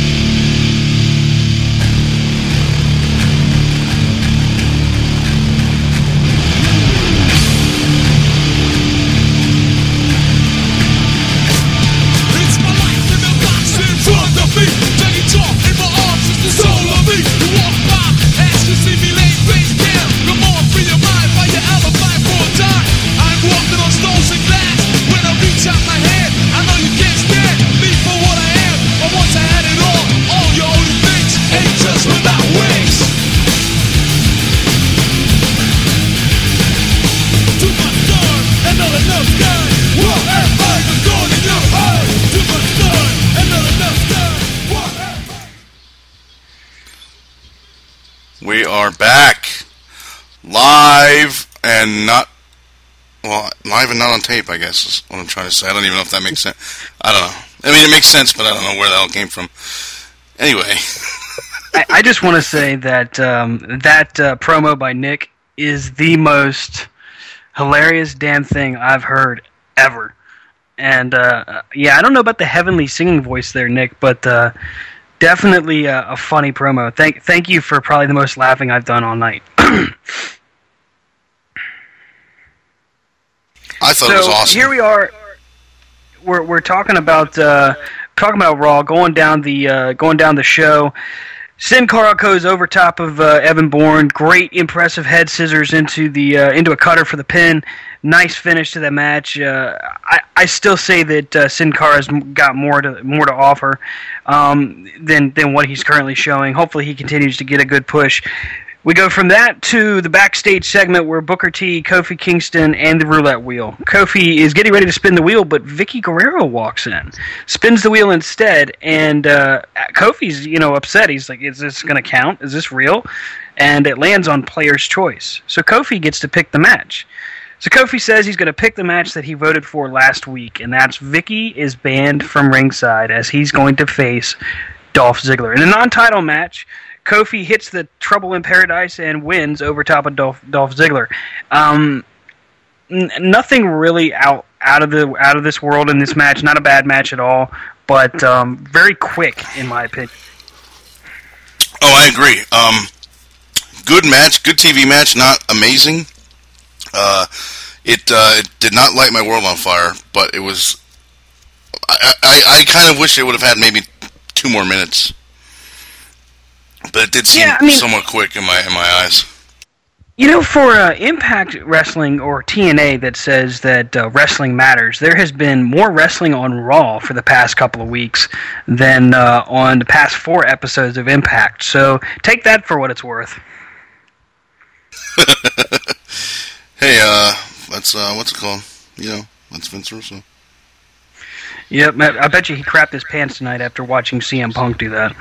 We are back, live and not, well, live and not on tape, I guess is what I'm trying to say. I don't even know if that makes sense. I don't know. I mean, it makes sense, but I don't know where that all came from. Anyway. I, I just want to say that um, that uh, promo by Nick is the most hilarious damn thing I've heard ever. And, uh, yeah, I don't know about the heavenly singing voice there, Nick, but uh, definitely a, a funny promo. Thank thank you for probably the most laughing I've done all night. I thought so it was awesome. Here we are. We're we're talking about uh, talking about Raw, going down the uh, going down the show. Sin Cara goes over top of uh, Evan Bourne. Great, impressive head scissors into the uh, into a cutter for the pin. Nice finish to that match. Uh, I, I still say that uh, Sin Cara's got more to more to offer um, than than what he's currently showing. Hopefully, he continues to get a good push. We go from that to the backstage segment where Booker T, Kofi Kingston, and the roulette wheel. Kofi is getting ready to spin the wheel, but Vicky Guerrero walks in, spins the wheel instead, and uh, Kofi's you know upset. He's like, "Is this going to count? Is this real?" And it lands on Player's Choice. So Kofi gets to pick the match. So Kofi says he's going to pick the match that he voted for last week, and that's Vicky is banned from ringside as he's going to face Dolph Ziggler in a non-title match. Kofi hits the Trouble in Paradise and wins over top of Dolph, Dolph Ziggler. Um, n- nothing really out out of the out of this world in this match. Not a bad match at all, but um, very quick in my opinion. Oh, I agree. Um, good match, good T V match. Not amazing. Uh, it uh, it did not light my world on fire, but it was. I I, I kind of wish it would have had maybe two more minutes. But it did seem yeah, I mean, somewhat quick in my in my eyes. You know, for uh, Impact Wrestling or T N A that says that uh, wrestling matters, there has been more wrestling on Raw for the past couple of weeks than uh, on the past four episodes of Impact. So take that for what it's worth. Hey, uh, that's uh, what's it called? You know, that's Vince Russo. Yep, I bet you he crapped his pants tonight after watching C M Punk do that.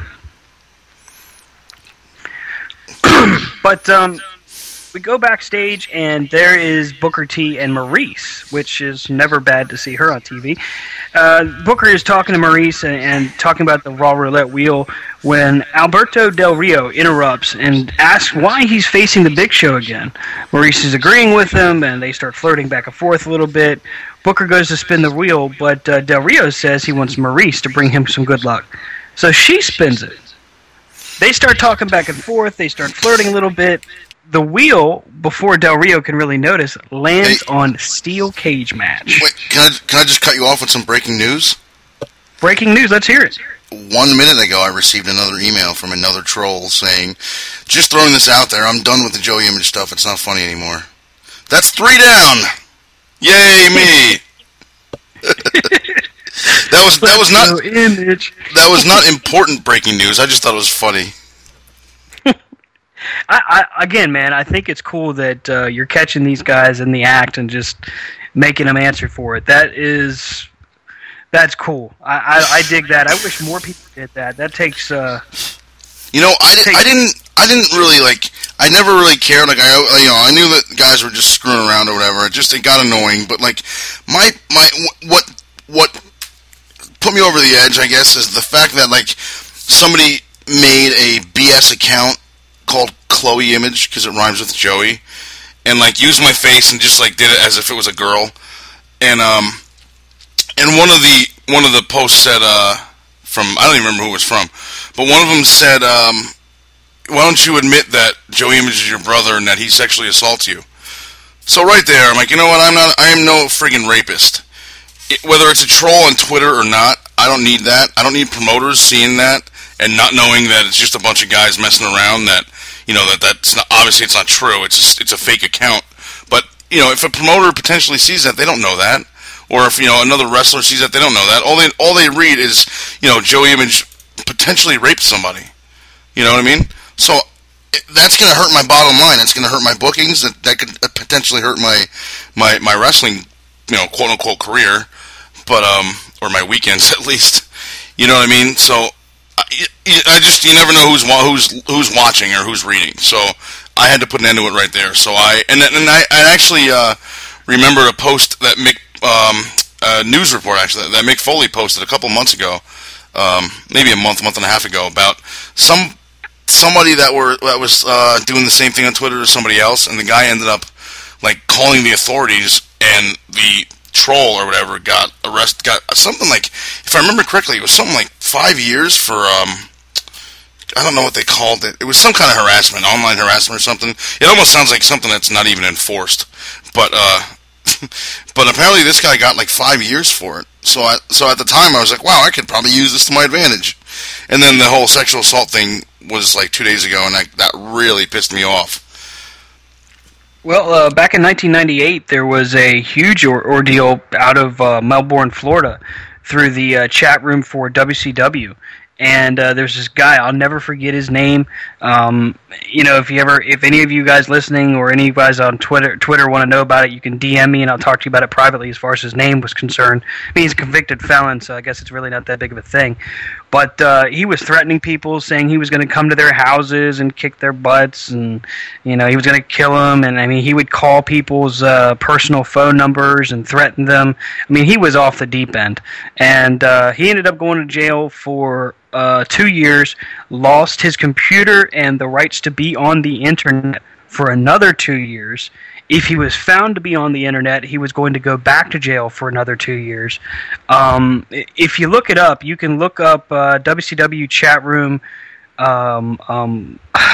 But um, we go backstage, and there is Booker T and Maurice, which is never bad to see her on T V. Uh, Booker is talking to Maurice and, and talking about the Raw Roulette Wheel when Alberto Del Rio interrupts and asks why he's facing the Big Show again. Maurice is agreeing with him, and they start flirting back and forth a little bit. Booker goes to spin the wheel, but uh, Del Rio says he wants Maurice to bring him some good luck. So she spins it. They start talking back and forth. They start flirting a little bit. The wheel, before Del Rio can really notice, lands hey, on steel cage match. Wait, can I, can I just cut you off with some breaking news? Breaking news, let's hear it. One minute ago, I received another email from another troll saying, just throwing this out there, I'm done with the Joey Image stuff. It's not funny anymore. That's three down. Yay, me. That was that was not image. That was not important breaking news. I just thought it was funny. I, I again, man, I think it's cool that uh, you're catching these guys in the act and just making them answer for it. That is, that's cool. I, I, I dig that. I wish more people did that. That takes. Uh, you know, I, takes, I didn't. I didn't really like. I never really cared. Like I, you know, I knew that guys were just screwing around or whatever. It just it got annoying. But like my my what what. put me over the edge, I guess, is the fact that like somebody made a B S account called Chloe Image because it rhymes with Joey, and like used my face and just like did it as if it was a girl, and um, and one of the one of the posts said uh from I don't even remember who it was from, but one of them said um, why don't you admit that Joey Image is your brother and that he sexually assaults you? So right there, I'm like, you know what? I'm not. I am no friggin' rapist. It, whether it's a troll on Twitter or not, I don't need that. I don't need promoters seeing that and not knowing that it's just a bunch of guys messing around. That you know that that's not, obviously it's not true. It's just, it's a fake account. But you know, if a promoter potentially sees that, they don't know that. Or if you know another wrestler sees that, they don't know that. All they all they read is you know Joey Image potentially raped somebody. You know what I mean? So it, that's going to hurt my bottom line. That's going to hurt my bookings. That that could potentially hurt my my my wrestling you know quote unquote career. But um, or my weekends at least, you know what I mean. So I, I just you never know who's who's who's watching or who's reading. So I had to put an end to it right there. So I and and I, I actually uh, remember a post that Mick um, a news report actually that Mick Foley posted a couple months ago, um, maybe a month month and a half ago about some somebody that were that was uh, doing the same thing on Twitter as somebody else, and the guy ended up like calling the authorities, and the troll or whatever got arrested, got something like, if I remember correctly, it was something like five years for, um, I don't know what they called it. It was some kind of harassment, online harassment or something. It almost sounds like something that's not even enforced. But, uh, But apparently this guy got like five years for it. So I, so at the time I was like, wow, I could probably use this to my advantage. And then the whole sexual assault thing was like two days ago, and I, that really pissed me off. Well, uh, back in nineteen ninety-eight, there was a huge or- ordeal out of uh, Melbourne, Florida, through the uh, chat room for W C W. And uh, there's this guy, I'll never forget his name. Um, you know, if you ever, if any of you guys listening or any of you guys on Twitter Twitter want to know about it, you can D M me and I'll talk to you about it privately as far as his name was concerned. I mean, he's a convicted felon, so I guess it's really not that big of a thing. But uh, he was threatening people, saying he was going to come to their houses and kick their butts, and you know he was going to kill them. And I mean, he would call people's uh, personal phone numbers and threaten them. I mean, he was off the deep end, and uh, he ended up going to jail for uh, two years. Lost his computer and the rights to be on the internet for another two years. If he was found to be on the internet, he was going to go back to jail for another two years. Um, if you look it up, you can look up uh, W C W chat room. Um, um,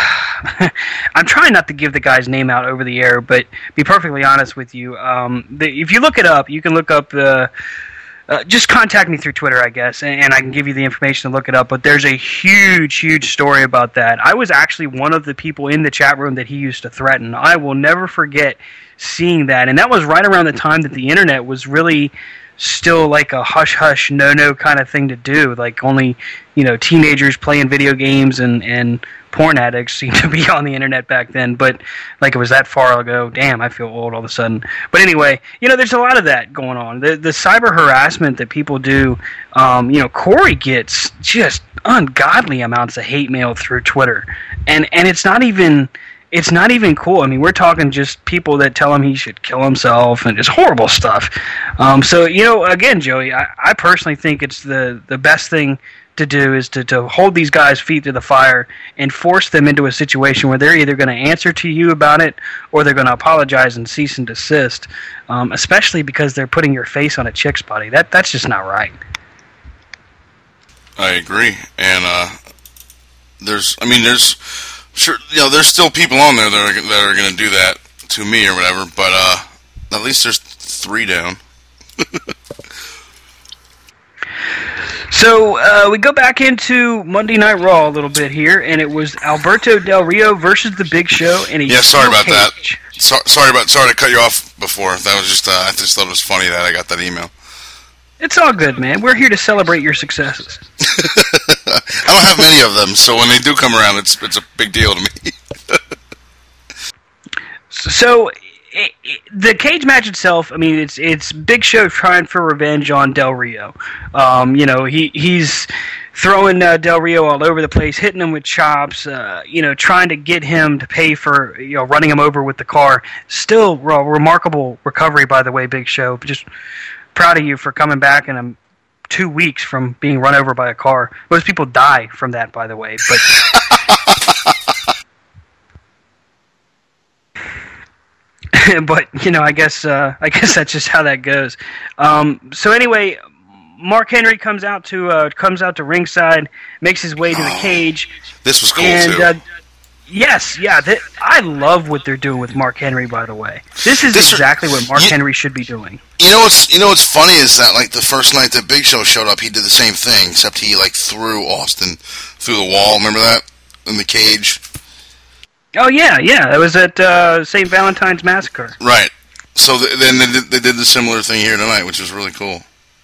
I'm trying not to give the guy's name out over the air, but be perfectly honest with you. Um, the, if you look it up, you can look up the... Uh, just contact me through Twitter, I guess, and, and I can give you the information to look it up. But there's a huge, huge story about that. I was actually one of the people in the chat room that he used to threaten. I will never forget seeing that. And that was right around the time that the internet was really still like a hush-hush, no-no kind of thing to do. Like only, you know, teenagers playing video games and, and porn addicts seemed to be on the internet back then. But like it was that far ago. Damn, I feel old all of a sudden. But anyway, you know, there's a lot of that going on. The the cyber harassment that people do, um, you know, Corey gets just ungodly amounts of hate mail through Twitter. And and it's not even... It's not even cool. I mean, we're talking just people that tell him he should kill himself and just horrible stuff. Um, so, you know, again, Joey, I, I personally think it's the, the best thing to do is to, to hold these guys' feet to the fire and force them into a situation where they're either going to answer to you about it or they're going to apologize and cease and desist, um, especially because they're putting your face on a chick's body. That That's just not right. I agree. And uh, there's, I mean, there's... Sure, you know, there's still people on there that are that are going to do that to me or whatever, but uh, at least there's three down. So uh, we go back into Monday Night Raw a little bit here, and it was Alberto Del Rio versus The Big Show in a yeah. Sorry about cage. that. So, sorry about sorry to cut you off before. That was just uh, I just thought it was funny that I got that email. It's all good, man. We're here to celebrate your successes. I don't have many of them, so when they do come around, it's it's a big deal to me. So, it, it, the cage match itself, I mean, it's it's Big Show trying for revenge on Del Rio. Um, you know, he he's throwing uh, Del Rio all over the place, hitting him with chops, uh, you know, trying to get him to pay for, you know, running him over with the car. Still, uh, remarkable recovery, by the way, Big Show. Just proud of you for coming back in a, two weeks from being run over by a car. Most people die from that, by the way. But but you know, I guess uh, I guess that's just how that goes. Um, so anyway, Mark Henry comes out to uh, comes out to ringside, makes his way to the cage. This was cool and, too. Uh, Yes, yeah. Th- I love what they're doing with Mark Henry, by the way. This is this exactly what Mark you, Henry should be doing. You know what's you know what's funny is that like the first night that Big Show showed up, he did the same thing, except he like threw Austin through the wall. Remember that? In the cage? Oh, yeah, yeah. That was at uh, Saint Valentine's Massacre. Right. So th- then they did, they did the similar thing here tonight, which was really cool.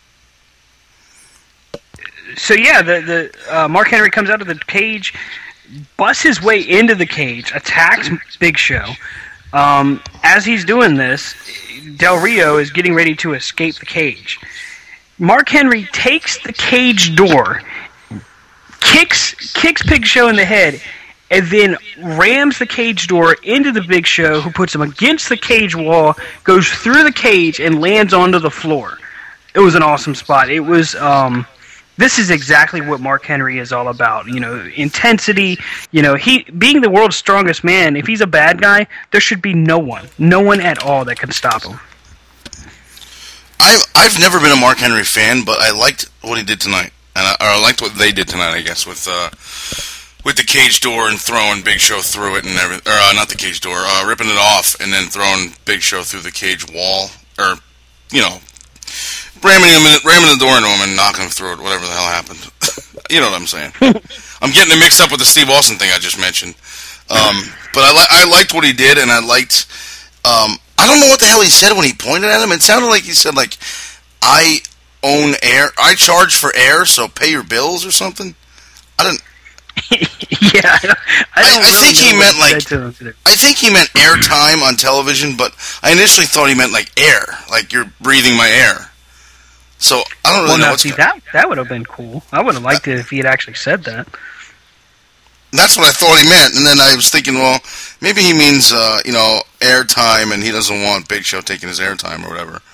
So, yeah, the, the uh, Mark Henry comes out of the cage, busts his way into the cage, attacks Big Show. Um, as he's doing this, Del Rio is getting ready to escape the cage. Mark Henry takes the cage door, kicks kicks Big Show in the head, and then rams the cage door into the Big Show, who puts him against the cage wall, goes through the cage, and lands onto the floor. It was an awesome spot. It was... Um, This is exactly what Mark Henry is all about. You know, intensity. You know, he being the world's strongest man. If he's a bad guy, there should be no one, no one at all that can stop him. I've I've never been a Mark Henry fan, but I liked what he did tonight, and I, or I liked what they did tonight. I guess with uh, with the cage door and throwing Big Show through it and everything. Or uh, not the cage door, uh, ripping it off and then throwing Big Show through the cage wall or you know, ramming him, in, ramming the door into him and knocking him through it, whatever the hell happened. You know what I'm saying? I'm getting it mixed up with the Steve Austin thing I just mentioned. Um, but I, li- I liked what he did, and I liked. Um, I don't know what the hell he said when he pointed at him. It sounded like he said, like, I own air. I charge for air, so pay your bills or something. I don't. yeah, I, don't I, I really think he meant like. he I think he meant airtime on television, but I initially thought he meant like air, like you're breathing my air. So I don't really well, know now, what's see, going- that that would have been cool. I would have liked it if he had actually said that. That's what I thought he meant, and then I was thinking, well, maybe he means, uh, you know, airtime, and he doesn't want Big Show taking his airtime or whatever.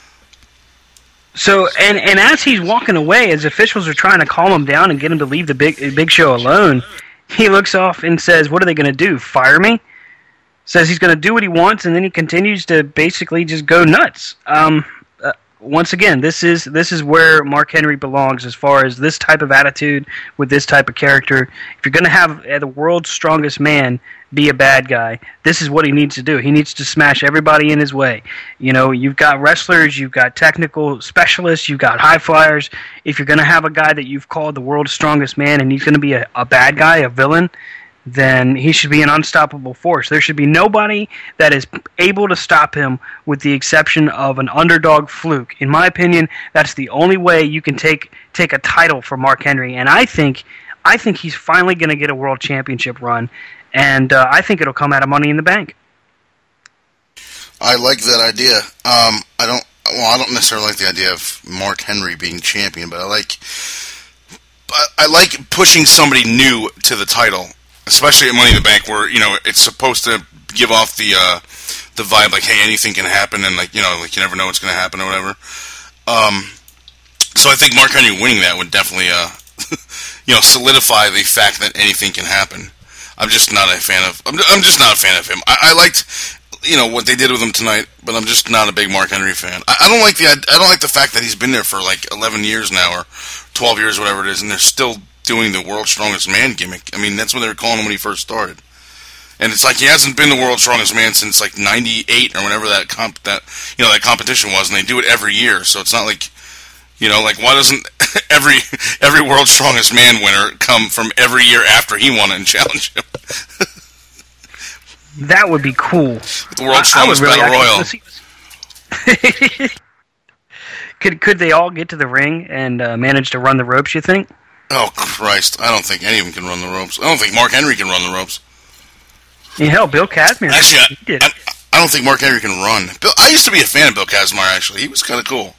So, and and as he's walking away, as officials are trying to calm him down and get him to leave the Big Big Show alone, he looks off and says, "What are they going to do? Fire me?" Says he's going to do what he wants, and then he continues to basically just go nuts. Um, uh, once again, this is this is where Mark Henry belongs as far as this type of attitude with this type of character. If you're going to have uh, the world's strongest man be a bad guy, this is what he needs to do. He needs to smash everybody in his way. You know, you've got wrestlers, you've got technical specialists, you've got high flyers. If you're going to have a guy that you've called the world's strongest man and he's going to be a, a bad guy, a villain, then he should be an unstoppable force. There should be nobody that is able to stop him with the exception of an underdog Fluke. In my opinion, that's the only way you can take take a title for Mark Henry. And I think I think he's finally going to get a world championship run. And uh, I think it'll come out of Money in the Bank. I like that idea. Um, I don't. Well, I don't necessarily like the idea of Mark Henry being champion, but I like. I like pushing somebody new to the title, especially at Money in the Bank, where you know it's supposed to give off the uh, the vibe like, hey, anything can happen, and like you know, like you never know what's going to happen or whatever. Um, so I think Mark Henry winning that would definitely, uh, you know, solidify the fact that anything can happen. I'm just not a fan of. I'm, I'm just not a fan of him. I, I liked, you know, what they did with him tonight, but I'm just not a big Mark Henry fan. I, I don't like the. I don't like the fact that he's been there for like eleven years now, or twelve years, whatever it is, and they're still doing the world's strongest man gimmick. I mean, that's what they were calling him when he first started. And it's like he hasn't been the world's strongest man since like ninety-eight or whenever that comp that you know that competition was, and they do it every year. So it's not like. You know, like, why doesn't every every world's strongest man winner come from every year after he won it and challenge him? That would be cool. The world's strongest really battle royal. could could they all get to the ring and uh, manage to run the ropes, you think? Oh, Christ. I don't think any of them can run the ropes. I don't think Mark Henry can run the ropes. Yeah, hell, Bill Kazmaier. Actually, he did. I, I don't think Mark Henry can run. Bill, I used to be a fan of Bill Kazmaier, actually. He was kind of cool.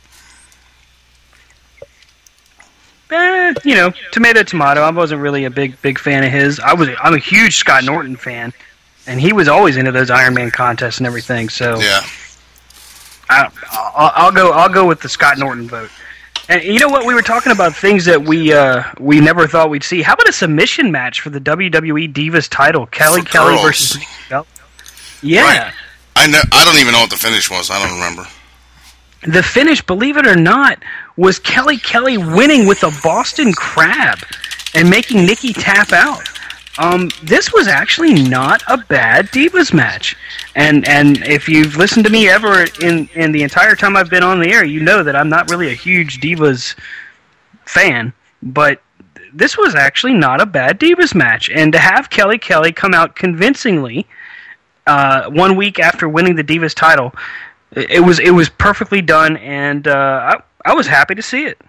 Eh, you know, tomato, tomato. I wasn't really a big, big fan of his. I was, I'm a huge Scott Norton fan, and he was always into those Iron Man contests and everything. So, yeah, I, I'll, I'll go, I'll go with the Scott Norton vote. And you know what? We were talking about things that we, uh, we never thought we'd see. How about a submission match for the W W E Divas title? Kelly For Kelly girls. versus Nikki Bella. Yeah. Right. I ne- I don't even know what the finish was. I don't remember. The finish, believe it or not, was Kelly Kelly winning with a Boston Crab and making Nikki tap out. Um, this was actually not a bad Divas match. And and if you've listened to me ever in, in the entire time I've been on the air, you know that I'm not really a huge Divas fan. But this was actually not a bad Divas match. And to have Kelly Kelly come out convincingly uh, one week after winning the Divas title, It was it was perfectly done, and uh, I I was happy to see it.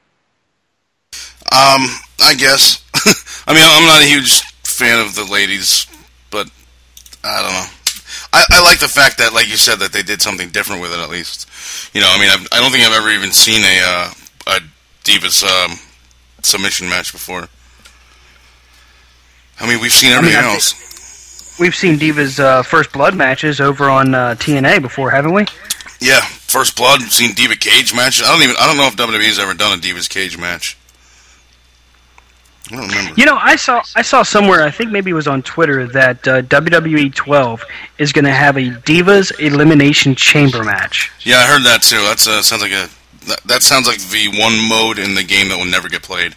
Um, I guess. I mean, I'm not a huge fan of the ladies, but I don't know. I, I like the fact that, like you said, that they did something different with it. At least, you know. I mean, I've, I don't think I've ever even seen a uh, a Divas um, submission match before. I mean, we've seen everything I mean, else. We've seen Divas uh, First Blood matches over on uh, T N A before, haven't we? Yeah, First Blood. We've seen Diva Cage matches. I don't even. I don't know if W W E's ever done a Divas Cage match. I don't remember. You know, I saw I saw somewhere, I think maybe it was on Twitter, that uh, W W E twelve is going to have a Divas Elimination Chamber match. Yeah, I heard that too. That's uh, sounds like a that, that sounds like the one mode in the game that will never get played.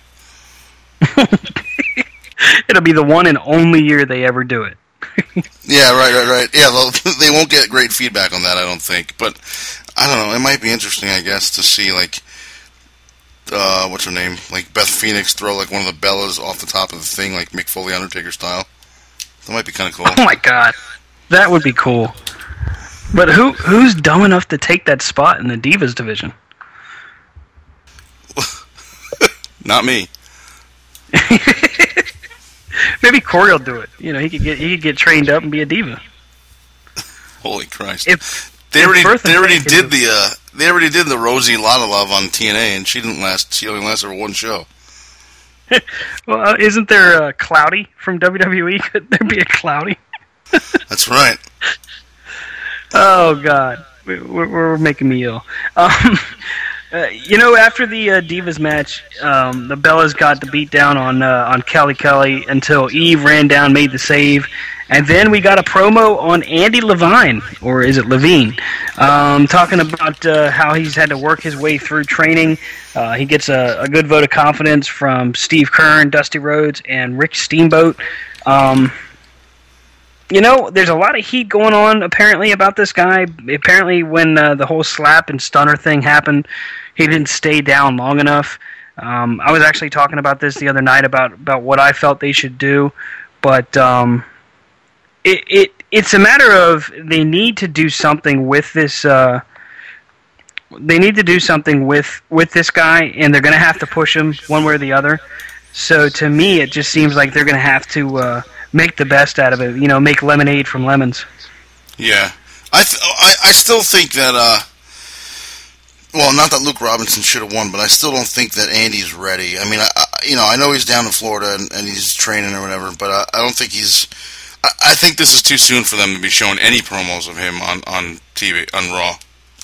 It'll be the one and only year they ever do it. Yeah, right, right, right. Yeah, they won't get great feedback on that, I don't think. But I don't know. It might be interesting, I guess, to see like, uh, what's her name? Like Beth Phoenix throw like one of the Bellas off the top of the thing, like Mick Foley Undertaker style. That might be kind of cool. Oh my god, that would be cool. But who who's dumb enough to take that spot in the Divas division? Not me. Maybe Corey will do it. You know, he could get he could get trained up and be a diva. Holy Christ! If, they if already Bertha they already Faye did do the uh, they already did the Rosie Lotta Love on T N A, and she didn't last. She only lasted for one show. Well, uh, isn't there a Cloudy from W W E? Could there be a Cloudy? That's right. Oh God, we're, we're making me ill. Um, uh, you know, after the uh, Divas match, um, the Bellas got the beat down on uh, on Kelly Kelly until Eve ran down, made the save, and then we got a promo on Andy Levine, or is it Levine, um, talking about uh, how he's had to work his way through training. Uh, he gets a, a good vote of confidence from Steve Keirn, Dusty Rhodes, and Rick Steamboat. Um, You know, there's a lot of heat going on, apparently, about this guy. Apparently, when uh, the whole slap and stunner thing happened, he didn't stay down long enough. Um, I was actually talking about this the other night, about, about what I felt they should do. But um, it, it it's a matter of they need to do something with this... Uh, they need to do something with, with this guy, and they're going to have to push him one way or the other. So, to me, it just seems like they're going to have to... Uh, make the best out of it, you know, make lemonade from lemons. Yeah. I th- I, I still think that, uh, well, not that Luke Robinson should have won, but I still don't think that Andy's ready. I mean, I, I you know, I know he's down in Florida and, and he's training or whatever, but I, I don't think he's, I, I think this is too soon for them to be showing any promos of him on, on T V, on Raw.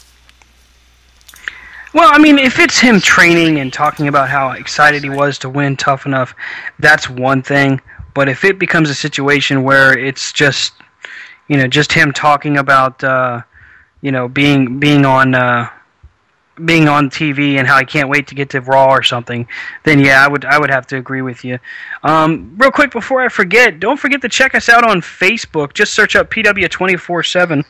Well, I mean, if it's him training and talking about how excited he was to win Tough Enough, that's one thing. But if it becomes a situation where it's just, you know, just him talking about, uh, you know, being being on uh, being on T V and how he can't wait to get to Raw or something, then yeah, I would I would have to agree with you. Um, real quick before I forget, don't forget to check us out on Facebook. Just search up P W twenty-four seven.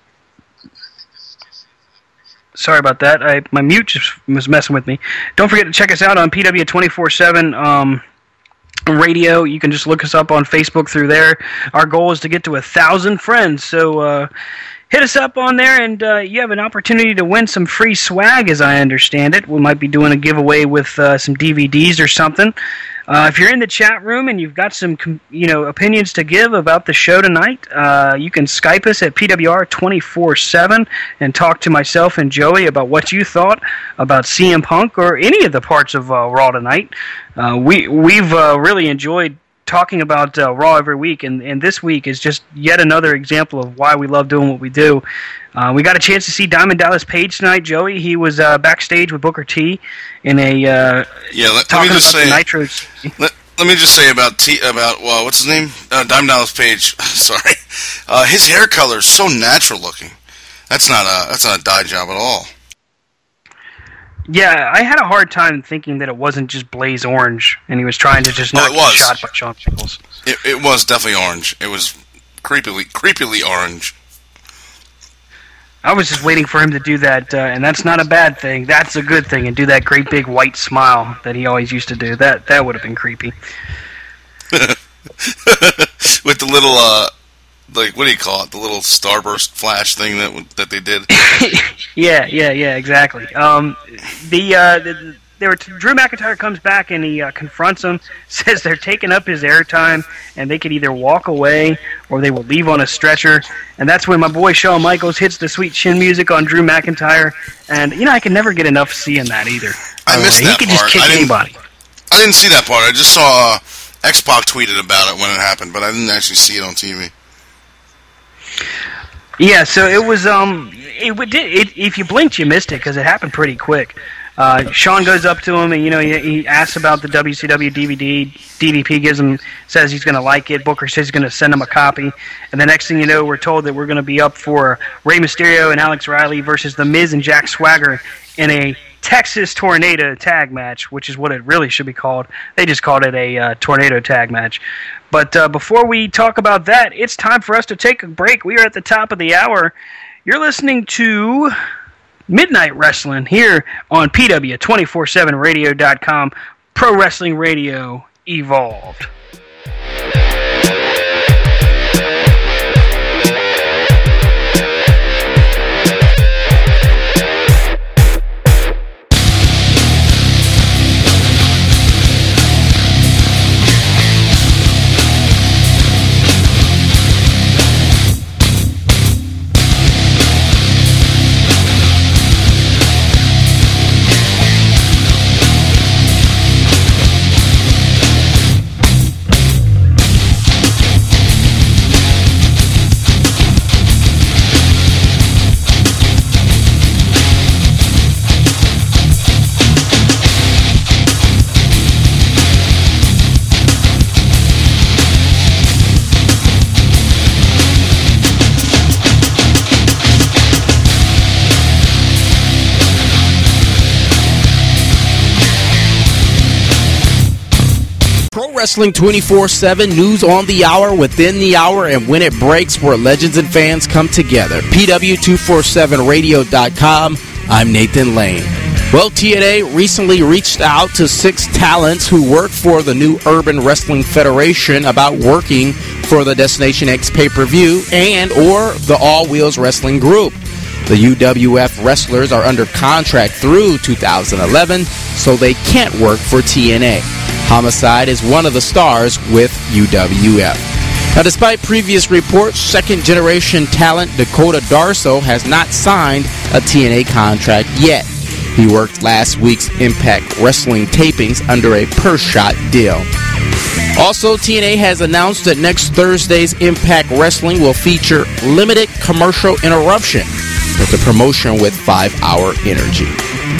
Sorry about that. I my mute just was messing with me. Don't forget to check us out on P W twenty-four seven. Um, radio. You can just look us up on Facebook through there. Our goal is to get to a thousand friends, so uh, hit us up on there, and uh, you have an opportunity to win some free swag, as I understand it. We might be doing a giveaway with uh, some D V Ds or something. Uh, if you're in the chat room and you've got some, you know, opinions to give about the show tonight, uh, you can Skype us at P W R twenty-four seven and talk to myself and Joey about what you thought about C M Punk or any of the parts of uh, Raw tonight. Uh, we we've uh, really enjoyed talking about uh, Raw every week, and, and this week is just yet another example of why we love doing what we do. Uh, we got a chance to see Diamond Dallas Page tonight, Joey. He was uh, backstage with Booker T in a uh, yeah. Let, talking let me just about say, the Nitro. Let, let me just say about T about well, what's his name? Uh, Diamond Dallas Page. Sorry, uh, his hair color is so natural looking. That's not a that's not a dye job at all. Yeah, I had a hard time thinking that it wasn't just Blaze Orange, and he was trying to just not oh, get shot by Shawn Michaels. It, it was definitely orange. It was creepily, creepily orange. I was just waiting for him to do that, uh, and that's not a bad thing. That's a good thing, and do that great big white smile that he always used to do. That that would have been creepy. With the little, uh, like, what do you call it? The little starburst flash thing that that they did. yeah, yeah, yeah, exactly. Um, the, uh, the there were Drew McIntyre comes back and he uh, confronts him, says they're taking up his airtime, and they could either walk away or they will leave on a stretcher. And that's when my boy Shawn Michaels hits the sweet chin music on Drew McIntyre. And you know, I can never get enough seeing that either. I missed uh, that He could part. just kick I anybody. I didn't see that part. I just saw uh, X-Pac tweeted about it when it happened, but I didn't actually see it on T V. Yeah, so it was. Um, it, it, it if you blinked, you missed it because it happened pretty quick. Uh, Shawn goes up to him and you know he, he asks about the W C W D V D. D D P gives him says he's going to like it. Booker says he's going to send him a copy. And the next thing you know, we're told that we're going to be up for Rey Mysterio and Alex Riley versus The Miz and Jack Swagger in a Texas Tornado tag match, which is what it really should be called. They just called it a uh, tornado tag match. But uh, before we talk about that, it's time for us to take a break. We are at the top of the hour. You're listening to Midnight Wrestling here on P W two four seven radio dot com. Pro Wrestling Radio Evolved. Wrestling twenty-four seven, news on the hour, within the hour, and when it breaks, where legends and fans come together. P W two four seven radio dot com. I'm Nathan Lane. Well, T N A recently reached out to six talents who work for the new Urban Wrestling Federation about working for the Destination X pay-per-view and or the All Wheels Wrestling Group. The U W F wrestlers are under contract through two thousand eleven, so they can't work for T N A. Homicide is one of the stars with U W F. Now, despite previous reports, second-generation talent Dakota Darso has not signed a T N A contract yet. He worked last week's Impact Wrestling tapings under a per-shot deal. Also, T N A has announced that next Thursday's Impact Wrestling will feature limited commercial interruption with the promotion with five-hour energy.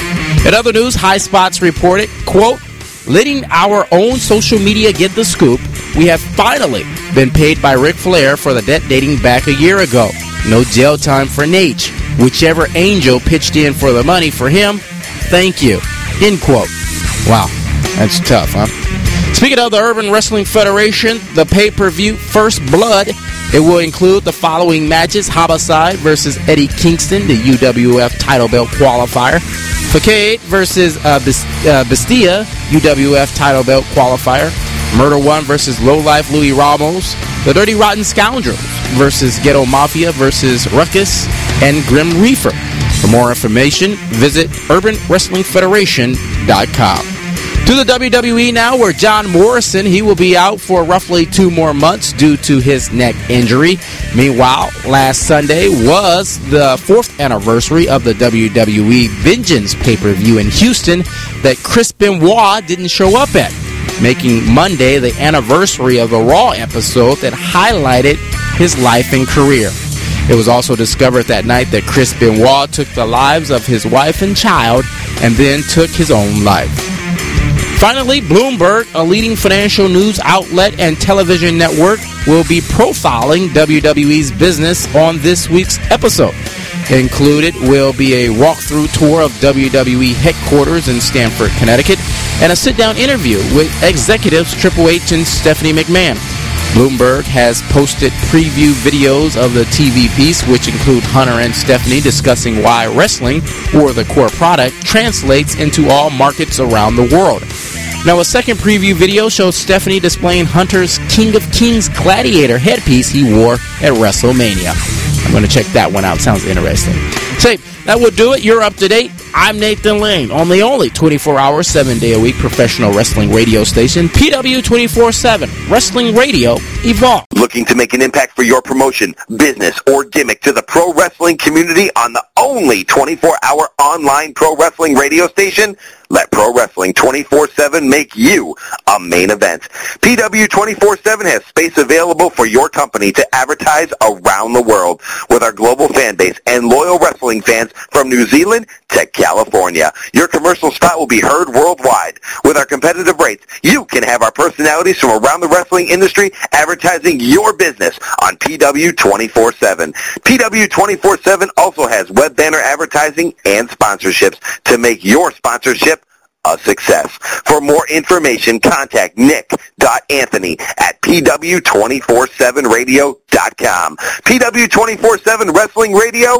In other news, High Spots reported, quote, letting our own social media get the scoop, we have finally been paid by Ric Flair for the debt dating back a year ago. No jail time for Nate. Whichever angel pitched in for the money for him, thank you. End quote. Wow, that's tough, huh? Speaking of the Urban Wrestling Federation, the pay-per-view First Blood, it will include the following matches: Homicide versus Eddie Kingston, the U W F title belt qualifier. Facade versus uh, Bestia, U W F title belt qualifier. Murder One versus Low Life Louis Ramos. The Dirty Rotten Scoundrels versus Ghetto Mafia versus Ruckus and Grim Reaper. For more information, visit urban wrestling federation dot com. To the W W E now, where John Morrison, he will be out for roughly two more months due to his neck injury. Meanwhile, last Sunday was the fourth anniversary of the W W E Vengeance pay-per-view in Houston that Chris Benoit didn't show up at, making Monday the anniversary of the Raw episode that highlighted his life and career. It was also discovered that night that Chris Benoit took the lives of his wife and child and then took his own life. Finally, Bloomberg, a leading financial news outlet and television network, will be profiling W W E's business on this week's episode. Included will be a walkthrough tour of W W E headquarters in Stamford, Connecticut, and a sit-down interview with executives Triple H and Stephanie McMahon. Bloomberg has posted preview videos of the T V piece, which include Hunter and Stephanie discussing why wrestling, or the core product, translates into all markets around the world. Now, a second preview video shows Stephanie displaying Hunter's King of Kings gladiator headpiece he wore at WrestleMania. I'm going to check that one out. Sounds interesting. So, that will do it. You're up to date. I'm Nathan Lane on the only twenty-four hour, seven day a week professional wrestling radio station, P W two four seven, Wrestling Radio Evolve. Looking to make an impact for your promotion, business, or gimmick to the pro wrestling community on the only twenty-four hour online pro wrestling radio station? Let Pro Wrestling twenty-four seven make you a main event. P W twenty-four seven has space available for your company to advertise around the world with our global fan base and loyal wrestling fans from New Zealand to California. Your commercial spot will be heard worldwide. With our competitive rates, you can have our personalities from around the wrestling industry advertising your business on P W twenty-four seven. P W twenty-four seven also has web banner advertising and sponsorships to make your sponsorship a success. For more information, contact nick dot anthony at P W two four seven radio dot com. P W two four seven Wrestling Radio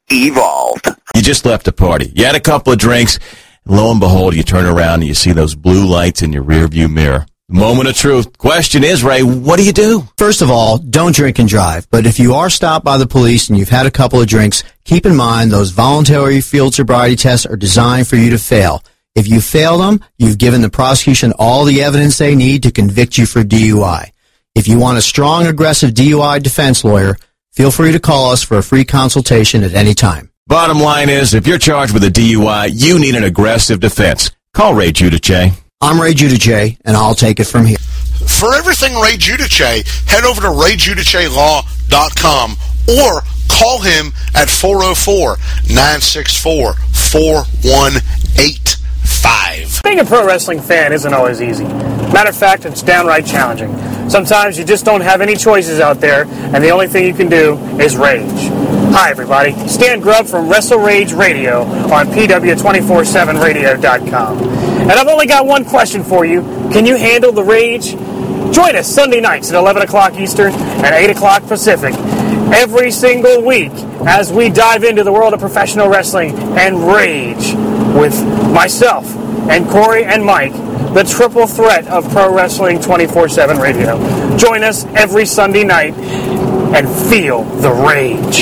evolved. You just left a party. You had a couple of drinks. And lo and behold, you turn around and you see those blue lights in your rearview mirror. Moment of truth. Question is, Ray, what do you do? First of all, don't drink and drive. But if you are stopped by the police and you've had a couple of drinks, keep in mind those voluntary field sobriety tests are designed for you to fail. If you fail them, you've given the prosecution all the evidence they need to convict you for D U I. If you want a strong, aggressive D U I defense lawyer, feel free to call us for a free consultation at any time. Bottom line is, if you're charged with a D U I, you need an aggressive defense. Call Ray Giudice. I'm Ray Giudice, and I'll take it from here. For everything Ray Giudice, head over to ray giudice law dot com or call him at four oh four, nine six four, four one eight five. Being a pro wrestling fan isn't always easy. Matter of fact, it's downright challenging. Sometimes you just don't have any choices out there, and the only thing you can do is rage. Hi, everybody. Stan Grubb from Wrestle Rage Radio on P W two forty-seven radio dot com. And I've only got one question for you. Can you handle the rage? Join us Sunday nights at eleven o'clock Eastern and eight o'clock Pacific every single week as we dive into the world of professional wrestling and rage with myself and Corey and Mike, the triple threat of Pro Wrestling twenty-four seven Radio. Join us every Sunday night and feel the rage.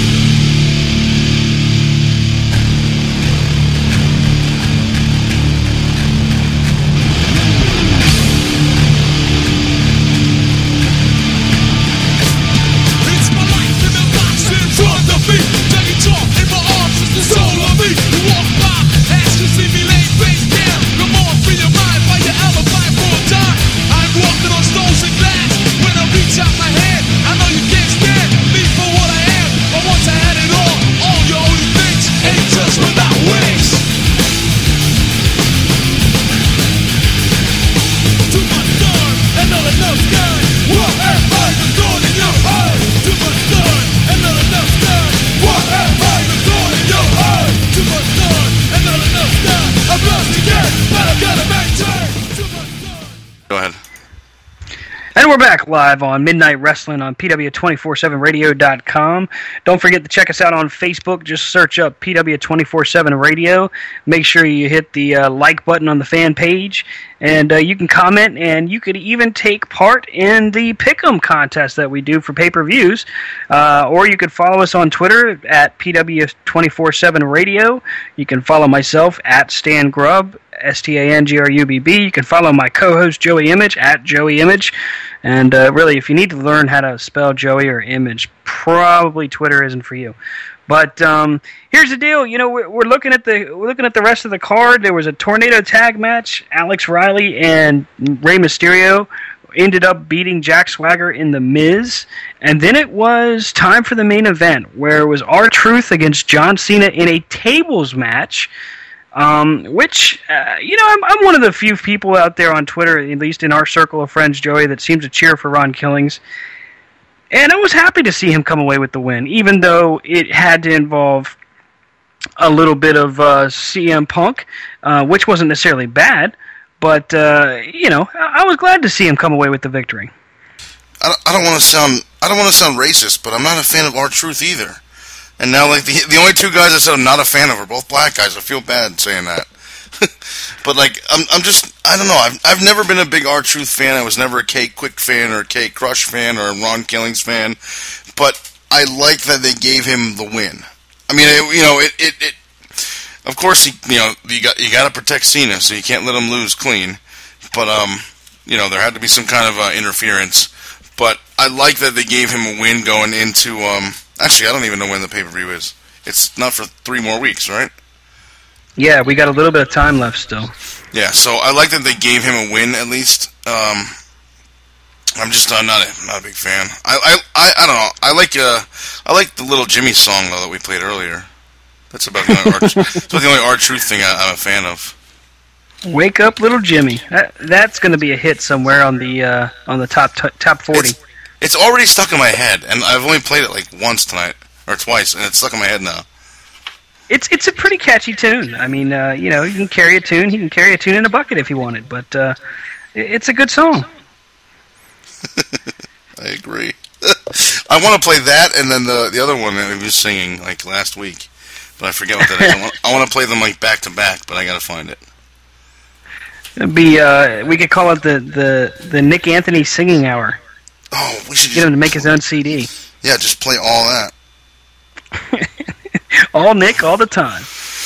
We're back live on Midnight Wrestling on P W two forty-seven radio dot com. Don't forget to check us out on Facebook. Just search up P W two forty-seven Radio. Make sure you hit the uh, like button on the fan page, and uh, you can comment, and you could even take part in the Pick'em contest that we do for pay-per-views. Uh, or you could follow us on Twitter at P W two forty-seven Radio. You can follow myself at Stan Grubb, S T A N G R U B B. You can follow my co-host Joey Image at Joey Image. And uh, really, if you need to learn how to spell Joey or Image, probably Twitter isn't for you. But um, here's the deal. You know, we're, we're looking at the we're looking at the rest of the card. There was a tornado tag match. Alex Riley and Rey Mysterio ended up beating Jack Swagger in The Miz. And then it was time for the main event, where it was R-Truth against John Cena in a tables match. Um, which, uh, you know, I'm, I'm one of the few people out there on Twitter, at least in our circle of friends, Joey, that seems to cheer for Ron Killings. And I was happy to see him come away with the win, even though it had to involve a little bit of uh, C M Punk, uh, which wasn't necessarily bad. But, uh, you know, I, I was glad to see him come away with the victory. I don't, I don't want to sound I don't want to sound racist, but I'm not a fan of R-Truth either. And now, like, the the only two guys I said I'm not a fan of are both black guys. I feel bad saying that. But, like, I'm I'm just, I don't know. I've I've never been a big R-Truth fan. I was never a K Quick fan or a K Crush fan or a Ron Killings fan. But I like that they gave him the win. I mean, it, you know, it, it, it of course, he, you know, you got you got to protect Cena, so you can't let him lose clean. But, um, you know, there had to be some kind of uh, interference. But I like that they gave him a win going into, um, actually, I don't even know when the pay-per-view is. It's not for three more weeks, right? Yeah, we got a little bit of time left still. Yeah, so I like that they gave him a win at least. Um, I'm just uh, not a not a big fan. I I I, I don't know. I like uh I like the Little Jimmy song though that we played earlier. That's about the only R- that's about the only R-Truth thing I, I'm a fan of. Wake up, Little Jimmy. That, that's going to be a hit somewhere on the uh, on the top t- top forty. It's, it's already stuck in my head, and I've only played it like once tonight or twice, and it's stuck in my head now. It's it's a pretty catchy tune. I mean, uh, you know, you can carry a tune. He can carry a tune in a bucket if he wanted, but uh, it's a good song. I agree. I want to play that, and then the the other one that he was singing like last week, but I forget what that is. I want, I want to play them like back to back, but I got to find it. It'd be uh, we could call it the, the, the Nick Anthony Singing Hour. Oh, we should get him to make his own C D. Yeah, just play all that. All Nick, all the time.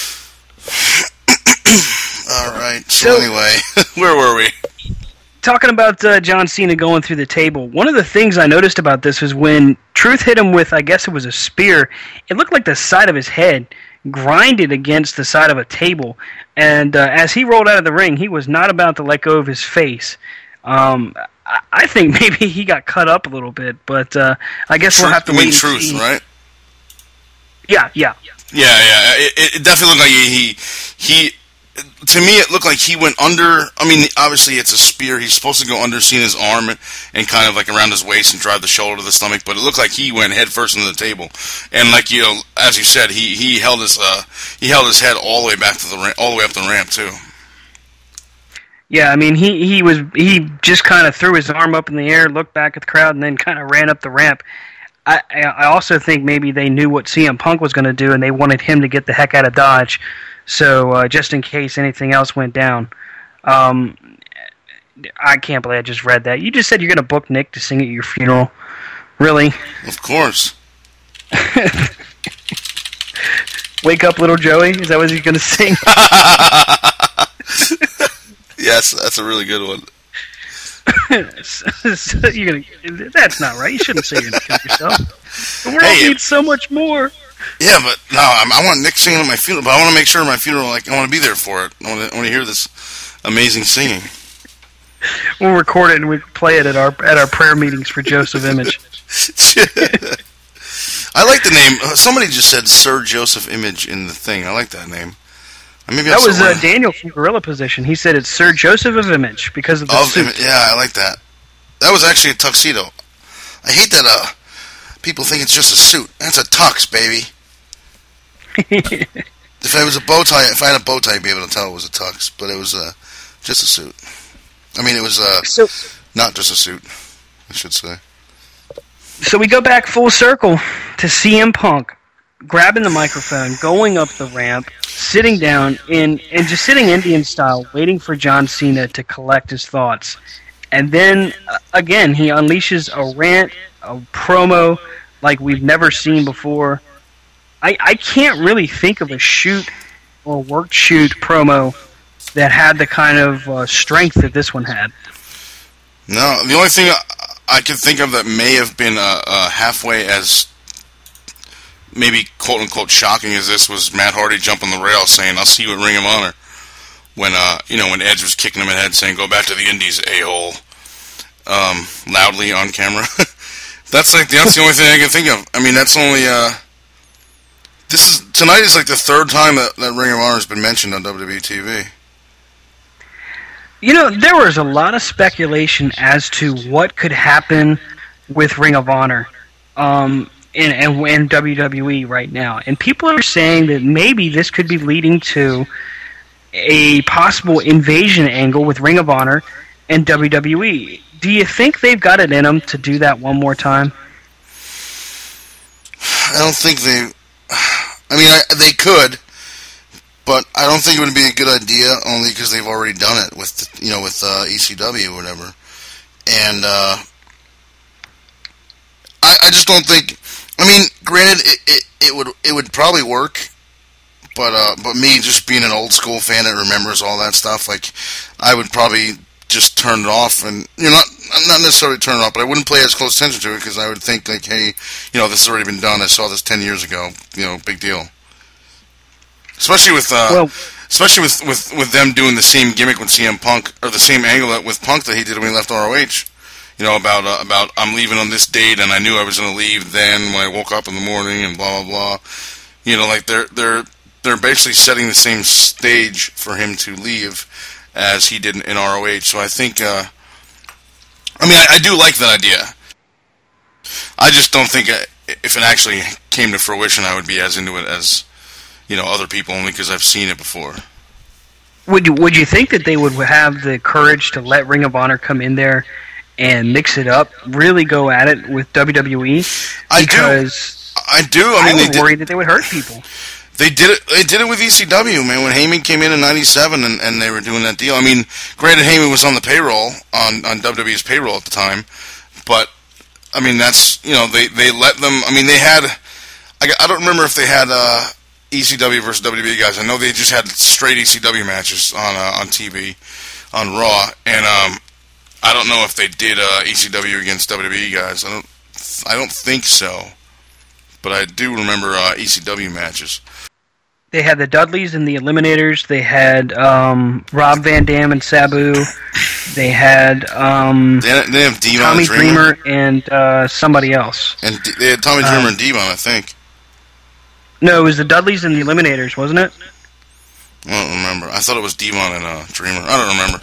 All right. So, so anyway, where were we? Talking about uh, John Cena going through the table, one of the things I noticed about this was when Truth hit him with, I guess it was a spear, it looked like the side of his head grinded against the side of a table. And uh, as he rolled out of the ring, he was not about to let go of his face. Um, I, I think maybe he got cut up a little bit, but uh, I guess Truth, we'll have to you wait mean and Truth, see. Right? Yeah, yeah. Yeah, yeah. It, it definitely looked like he, he, to me, it looked like he went under. I mean, obviously, it's a spear. He's supposed to go under Cena's arm and, and kind of like around his waist and drive the shoulder to the stomach. But it looked like he went head first into the table. And like you know, as you said, he, he held his uh he held his head all the way back to the ramp, all the way up the ramp too. Yeah, I mean, he, he was he just kind of threw his arm up in the air, looked back at the crowd, and then kind of ran up the ramp. I, I also think maybe they knew what C M Punk was going to do, and they wanted him to get the heck out of Dodge. So uh, just in case anything else went down. Um, I can't believe I just read that. You just said you're going to book Nick to sing at your funeral. Really? Of course. Wake up, little Joey? Is that what he's going to sing? Yes, that's a really good one. so you're gonna, that's not right. You shouldn't say you're going to kill yourself. The world hey, needs so much more. Yeah, but no, I, I want Nick singing at my funeral, but I want to make sure my funeral, like, I want to be there for it. I want to, I want to hear this amazing singing. We'll record it and we play it at our at our prayer meetings for Joseph Image. I like the name. Somebody just said Sir Joseph Image in the thing. I like that name. Maybe that was uh, Daniel from Gorilla Position. He said it's Sir Joseph of Image because of the of suit. Im- yeah, I like that. That was actually a tuxedo. I hate that uh, people think it's just a suit. That's a tux, baby. If it was a bow tie, if I had a bow tie, I'd be able to tell it was a tux. But it was uh, just a suit. I mean, it was uh, so, not just a suit, I should say. So we go back full circle to C M Punk grabbing the microphone, going up the ramp, sitting down, in, and just sitting Indian style, waiting for John Cena to collect his thoughts. And then, uh, again, he unleashes a rant, a promo like we've never seen before. I, I can't really think of a shoot or work shoot promo that had the kind of uh, strength that this one had. No, the only thing I, I can think of that may have been uh, uh, halfway as maybe quote-unquote shocking as this was Matt Hardy jumping the rail saying, "I'll see you at Ring of Honor," when uh, you know when Edge was kicking him in the head saying, "Go back to the Indies, a-hole," um, loudly on camera. That's like that's the only thing I can think of. I mean, that's only uh, this is tonight is like the third time that, that Ring of Honor has been mentioned on W W E T V. You know, there was a lot of speculation as to what could happen with Ring of Honor. Um, In, in, in W W E right now. And people are saying that maybe this could be leading to a possible invasion angle with Ring of Honor and W W E. Do you think they've got it in them to do that one more time? I don't think they... I mean, I, they could, but I don't think it would be a good idea only because they've already done it with, you know, with uh, E C W or whatever. And uh, I, I just don't think... I mean, granted, it, it, it would it would probably work, but uh, but me just being an old school fan that remembers all that stuff, like I would probably just turn it off, and you know, not not necessarily turn it off, but I wouldn't pay as close attention to it because I would think like, hey, you know, this has already been done. I saw this ten years ago. You know, big deal. Especially with uh, well, especially with, with, with them doing the same gimmick with C M Punk or the same angle that, with Punk that he did when he left R O H. You know, about uh, about I'm leaving on this date, and I knew I was going to leave then when I woke up in the morning, and blah blah blah. You know, like they're they're they're basically setting the same stage for him to leave as he did in R O H. So I think, uh, I mean, I, I do like that idea. I just don't think I, if it actually came to fruition, I would be as into it as you know other people, only because I've seen it before. Would you Would you think that they would have the courage to let Ring of Honor come in there and mix it up, really go at it with W W E. I because do. I do. I mean, I was they did, worried that they would hurt people. They did it. They did it with E C W, man. When Heyman came in in ninety-seven, and, and they were doing that deal. I mean, granted, Heyman was on the payroll on, on W W E's payroll at the time, but I mean, that's you know they, they let them. I mean, they had. I, I don't remember if they had uh, E C W versus W W E guys. I know they just had straight E C W matches on uh, on T V on Raw, and um, I don't know if they did uh, E C W against W W E guys. I don't. I don't think so, but I do remember uh, E C W matches. They had the Dudleys and the Eliminators. They had um, Rob Van Dam and Sabu. They had um, they, had, they have Devon Tommy Dreamer, Dreamer and uh, somebody else. And D- they had Tommy Dreamer um, and Devon, I think. No, it was the Dudleys and the Eliminators, wasn't it? I don't remember. I thought it was Devon and uh, Dreamer. I don't remember.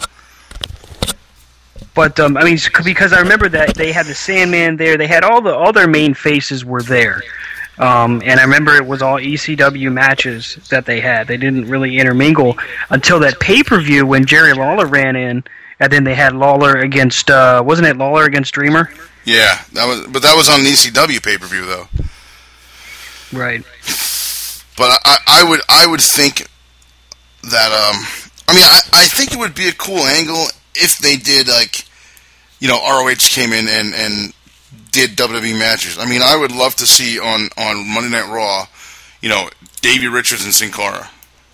But um, I mean, because I remember that they had the Sandman there. They had all the all their main faces were there. Um, and I remember it was all E C W matches that they had. They didn't really intermingle until that pay-per-view when Jerry Lawler ran in, and then they had Lawler against, uh, wasn't it Lawler against Dreamer? Yeah, that was, but that was on an E C W pay-per-view, though. Right. But I, I would I would think that, um, I mean, I, I think it would be a cool angle if they did, like, you know, R O H came in and, and did W W E matches. I mean, I would love to see on, on Monday Night Raw, you know, Davey Richards and Sin Cara.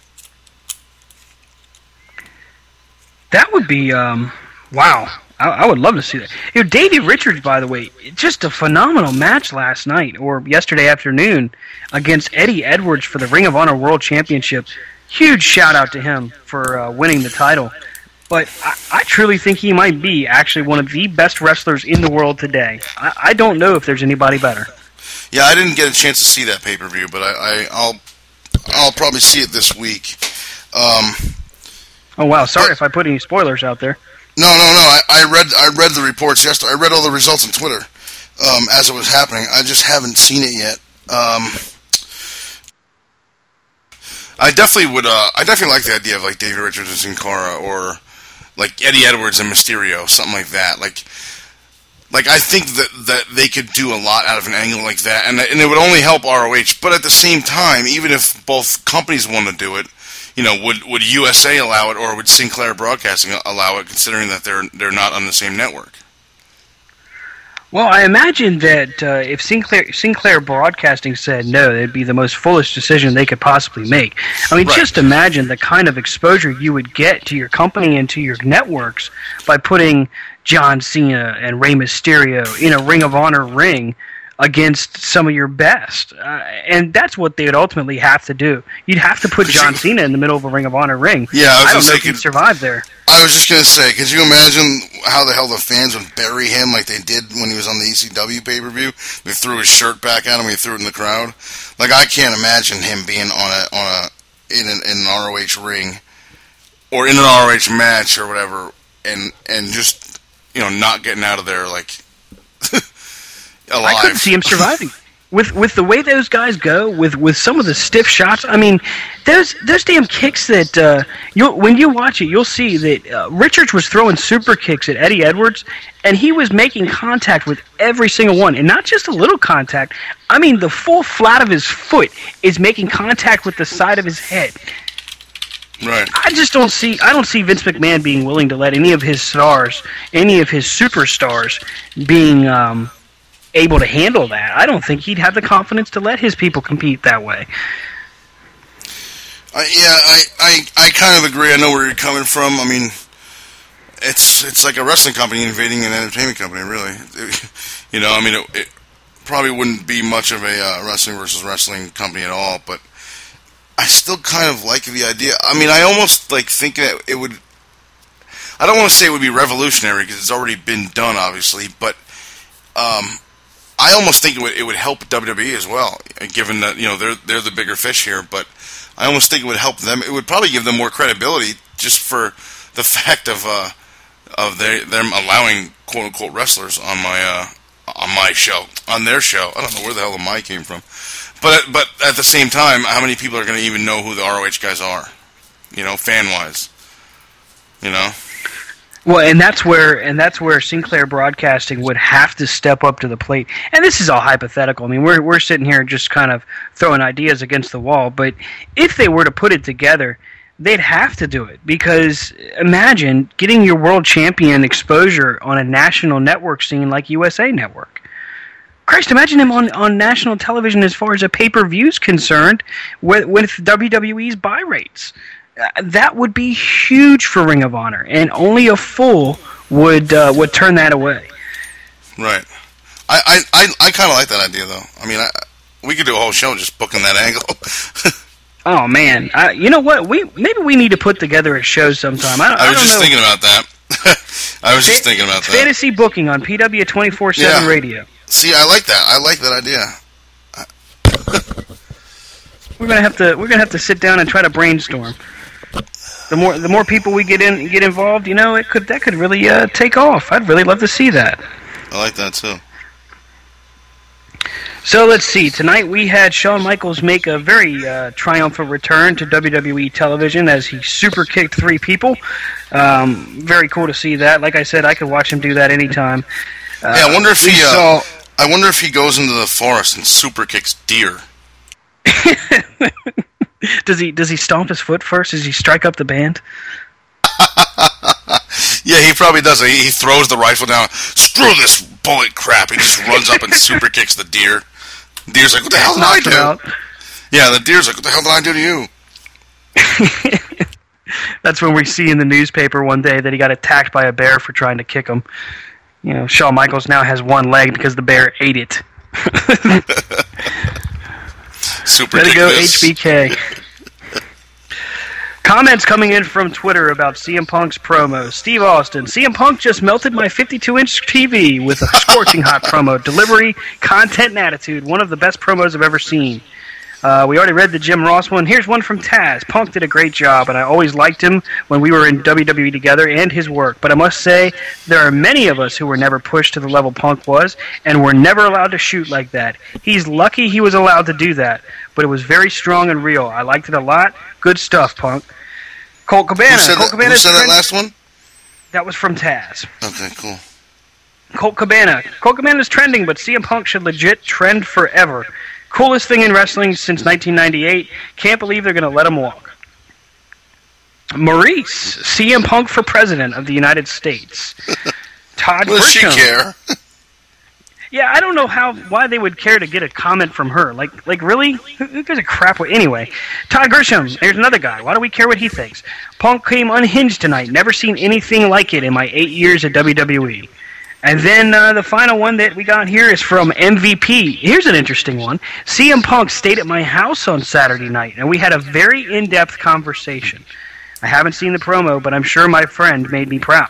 That would be, um, wow. I, I would love to see that. You know, Davey Richards, by the way, just a phenomenal match last night, or yesterday afternoon, against Eddie Edwards for the Ring of Honor World Championship. Huge shout-out to him for uh, winning the title. But I, I truly think he might be actually one of the best wrestlers in the world today. I, I don't know if there's anybody better. Yeah, I didn't get a chance to see that pay-per-view, but I, I, I'll I'll probably see it this week. Um, oh wow, sorry but, if I put any spoilers out there. No, no, no. I, I read I read the reports yesterday. I read all the results on Twitter um, as it was happening. I just haven't seen it yet. Um, I definitely would. Uh, I definitely like the idea of like Davey Richards and Sin Cara, or like Eddie Edwards and Mysterio, something like that. Like, like I think that, that they could do a lot out of an angle like that, and and it would only help R O H. But at the same time, even if both companies want to do it, you know, would would U S A allow it, or would Sinclair Broadcasting allow it, considering that they're they're not on the same network? Well, I imagine that uh, if Sinclair Sinclair Broadcasting said no, it'd be the most foolish decision they could possibly make. I mean, Right. just imagine the kind of exposure you would get to your company and to your networks by putting John Cena and Rey Mysterio in a Ring of Honor ring against some of your best. Uh, and that's what they would ultimately have to do. You'd have to put John Cena in the middle of a Ring of Honor ring. Yeah, I was I gonna don't know say, if he'd could- survive there. I was just gonna say, could you imagine how the hell the fans would bury him like they did when he was on the E C W pay-per-view? They threw his shirt back at him. He threw it in the crowd. Like, I can't imagine him being on a on a in an, in an R O H ring or in an R O H match or whatever, and and just you know not getting out of there like alive. I couldn't see him surviving. With with the way those guys go, with, with some of the stiff shots, I mean, those those damn kicks that uh, you when you watch it, you'll see that uh, Richards was throwing super kicks at Eddie Edwards, and he was making contact with every single one, and not just a little contact. I mean, the full flat of his foot is making contact with the side of his head. Right. I just don't see I don't see Vince McMahon being willing to let any of his stars, any of his superstars, being um, able to handle that. I don't think he'd have the confidence to let his people compete that way. I, yeah, I, I, I kind of agree. I know where you're coming from. I mean, it's it's like a wrestling company invading an entertainment company, really. You know, I mean, it, it probably wouldn't be much of a uh, wrestling versus wrestling company at all, but I still kind of like the idea. I mean, I almost like think that it would. I don't want to say it would be revolutionary because it's already been done, obviously, but um, I almost think it would it would help W W E as well, given that you know they're they're the bigger fish here. But I almost think it would help them. It would probably give them more credibility just for the fact of uh, of their, them allowing quote unquote wrestlers on my uh, on my show, on their show. I don't know where the hell the "my" came from, but but at the same time, how many people are going to even know who the R O H guys are? You know, fan wise, you know. Well, and that's where and that's where Sinclair Broadcasting would have to step up to the plate. And this is all hypothetical. I mean, we're we're sitting here just kind of throwing ideas against the wall. But if they were to put it together, they'd have to do it, because imagine getting your world champion exposure on a national network scene like U S A Network. Christ, imagine him on, on national television as far as a pay-per-view is concerned with, with W W E's buy rates. Uh, that would be huge for Ring of Honor, and only a fool would uh, would turn that away. Right. I I, I, I kind of like that idea, though. I mean, I, we could do a whole show just booking that angle. Oh man, I, you know what? We maybe we need to put together a show sometime. I, don't, I was I don't just know. thinking about that. I was just Fa- thinking about that. Fantasy booking on P W twenty-four seven Yeah. Radio. See, I like that. I like that idea. We're gonna have to we're gonna have to sit down and try to brainstorm. The more the more people we get in get involved, you know, it could that could really uh, take off. I'd really love to see that. I like that too. So let's see. Tonight we had Shawn Michaels make a very uh, triumphant return to W W E television as he super kicked three people. Um, very cool to see that. Like I said, I could watch him do that anytime. Uh, Yeah, I wonder if we he. Uh, saw- I wonder if he goes into the forest and super kicks deer. Does he does he stomp his foot first? Does he strike up the band? Yeah, he probably does. He, he throws the rifle down. Screw this bullet crap. He just runs up and super kicks the deer. The deer's like, what the hell did I Knocks him do? out. Yeah, the deer's like, what the hell did I do to you? That's when we see in the newspaper one day that he got attacked by a bear for trying to kick him. You know, Shawn Michaels now has one leg because the bear ate it. Super Way to kick go, this. H B K. Comments coming in from Twitter about C M Punk's promo. Steve Austin, C M Punk just melted my fifty-two inch T V with a scorching hot promo. Delivery, content, and attitude. One of the best promos I've ever seen. Uh, we already read the Jim Ross one. Here's one from Taz. Punk did a great job, and I always liked him when we were in W W E together and his work. But I must say, there are many of us who were never pushed to the level Punk was, and were never allowed to shoot like that. He's lucky he was allowed to do that, but it was very strong and real. I liked it a lot. Good stuff, Punk. Colt Cabana. Who said, Colt that, Cabana who said that trend- last one? That was from Taz. Okay, cool. Colt Cabana. Colt Cabana's trending, but C M Punk should legit trend forever. Coolest thing in wrestling since nineteen ninety-eight. Can't believe they're going to let him walk. Maurice. C M Punk for President of the United States. Todd Does she Grisham. care? Yeah, I don't know how why they would care to get a comment from her. Like, like really? Who, who gives a crap? What, anyway, Todd Grisham. There's another guy. Why do we care what he thinks? Punk came unhinged tonight. Never seen anything like it in my eight years at W W E. And then uh, the final one that we got here is from M V P. Here's an interesting one. C M Punk stayed at my house on Saturday night, and we had a very in-depth conversation. I haven't seen the promo, but I'm sure my friend made me proud.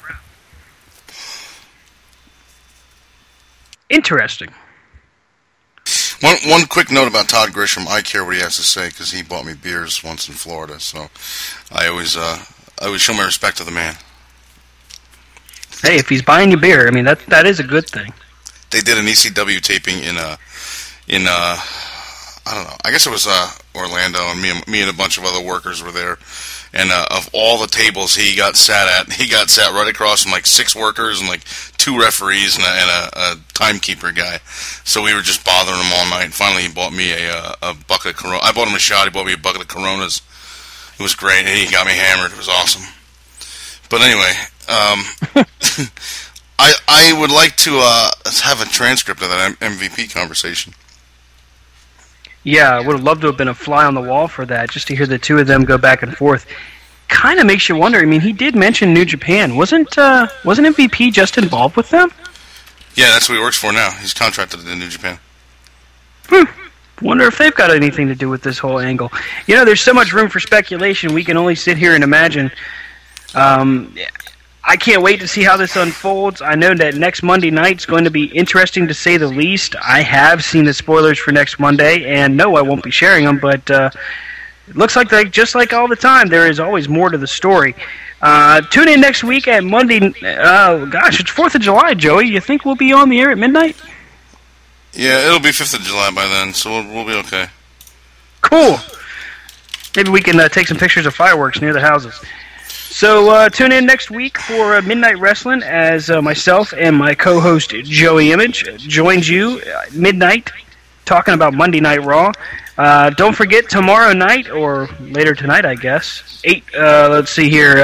Interesting. One one quick note about Todd Grisham. I care what he has to say because he bought me beers once in Florida, so I always uh, I always show my respect to the man. Hey, if he's buying you beer, I mean that that is a good thing. They did an E C W taping in uh in uh I don't know. I guess it was uh Orlando, and me and me and a bunch of other workers were there. And uh, of all the tables he got sat at, he got sat right across from like six workers and like two referees and a, and a, a timekeeper guy. So we were just bothering him all night. And finally, he bought me a uh, a bucket of Corona. I bought him a shot. He bought me a bucket of Coronas. It was great. And he got me hammered. It was awesome. But anyway, um, I I would like to uh, have a transcript of that M V P conversation. Yeah, I would have loved to have been a fly on the wall for that, just to hear the two of them go back and forth. Kind of makes you wonder. I mean, he did mention New Japan. Wasn't uh, wasn't M V P just involved with them? Yeah, that's what he works for now. He's contracted to New Japan. Hmm. Wonder if they've got anything to do with this whole angle. You know, there's so much room for speculation. We can only sit here and imagine. Um, I can't wait to see how this unfolds. I know that next Monday night's going to be interesting to say the least. I have seen the spoilers for next Monday, and no, I won't be sharing them, but uh, it looks like, they, just like all the time, there is always more to the story. Uh, tune in next week at Monday. Uh, gosh, it's fourth of July, Joey. You think we'll be on the air at midnight? Yeah, it'll be fifth of July by then, so we'll, we'll be okay. Cool. Maybe we can uh, take some pictures of fireworks near the houses. So uh, tune in next week for uh, Midnight Wrestling as uh, myself and my co-host Joey Image joins you at midnight talking about Monday Night Raw. Uh, don't forget tomorrow night, or later tonight, I guess, eight. Uh, let's see here,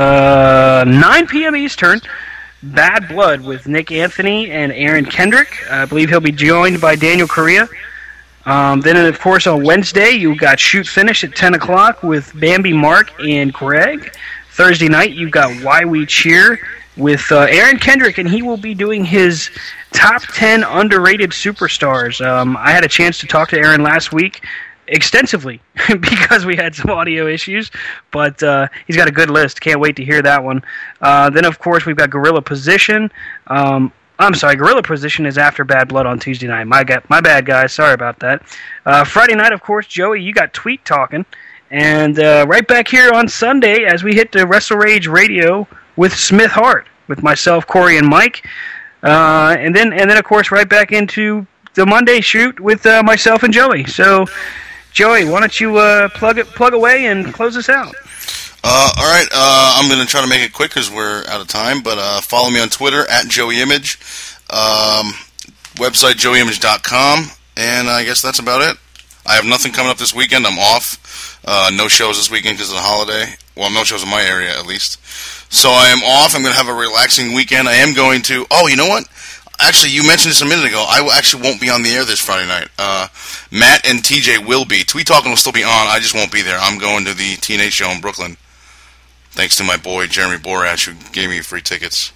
uh, nine p.m. Eastern. Bad Blood with Nick Anthony and Aaron Kendrick. I believe he'll be joined by Daniel Correa. Um, then, of course, on Wednesday, you got Shoot Finish at ten o'clock with Bambi Mark and Greg. Thursday night, you've got Why We Cheer with uh, Aaron Kendrick, and he will be doing his top ten underrated superstars. Um, I had a chance to talk to Aaron last week extensively because we had some audio issues, but uh, he's got a good list. Can't wait to hear that one. Uh, then, of course, we've got Gorilla Position. Um, I'm sorry, Gorilla Position is after Bad Blood on Tuesday night. My, my bad, guys. Sorry about that. Uh, Friday night, of course, Joey, you got Tweet Talking. And uh, right back here on Sunday as we hit the Wrestle Rage Radio with Smith Hart, with myself, Corey, and Mike. Uh, and then, and then, of course, right back into the Monday shoot with uh, myself and Joey. So, Joey, why don't you uh, plug it, plug away and close us out? Uh, all right, uh, I'm going to try to make it quick because we're out of time, but uh, follow me on Twitter, at Joey Image, um, website joey image dot com, and I guess that's about it. I have nothing coming up this weekend. I'm off. Uh, no shows this weekend because of the holiday. Well, no shows in my area, at least. So I am off. I'm going to have a relaxing weekend. I am going to... Oh, you know what? Actually, you mentioned this a minute ago. I actually won't be on the air this Friday night. Uh, Matt and T J will be. Tweet Talking will still be on. I just won't be there. I'm going to the T N A show in Brooklyn. Thanks to my boy, Jeremy Borash, who gave me free tickets.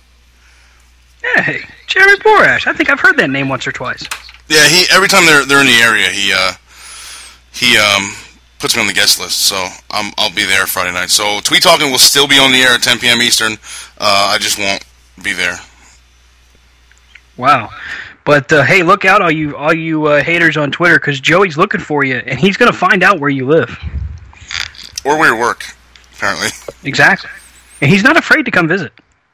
Hey, Jeremy Borash. I think I've heard that name once or twice. Yeah, he every time they're they're in the area, he uh, he um, puts me on the guest list. So I'm, I'll be there Friday night. So Tweet Talking will still be on the air at ten p.m. Eastern. Uh, I just won't be there. Wow. But, uh, hey, look out, all you all you uh, haters on Twitter, because Joey's looking for you, and he's going to find out where you live. Or where you work, apparently. Exactly. And he's not afraid to come visit.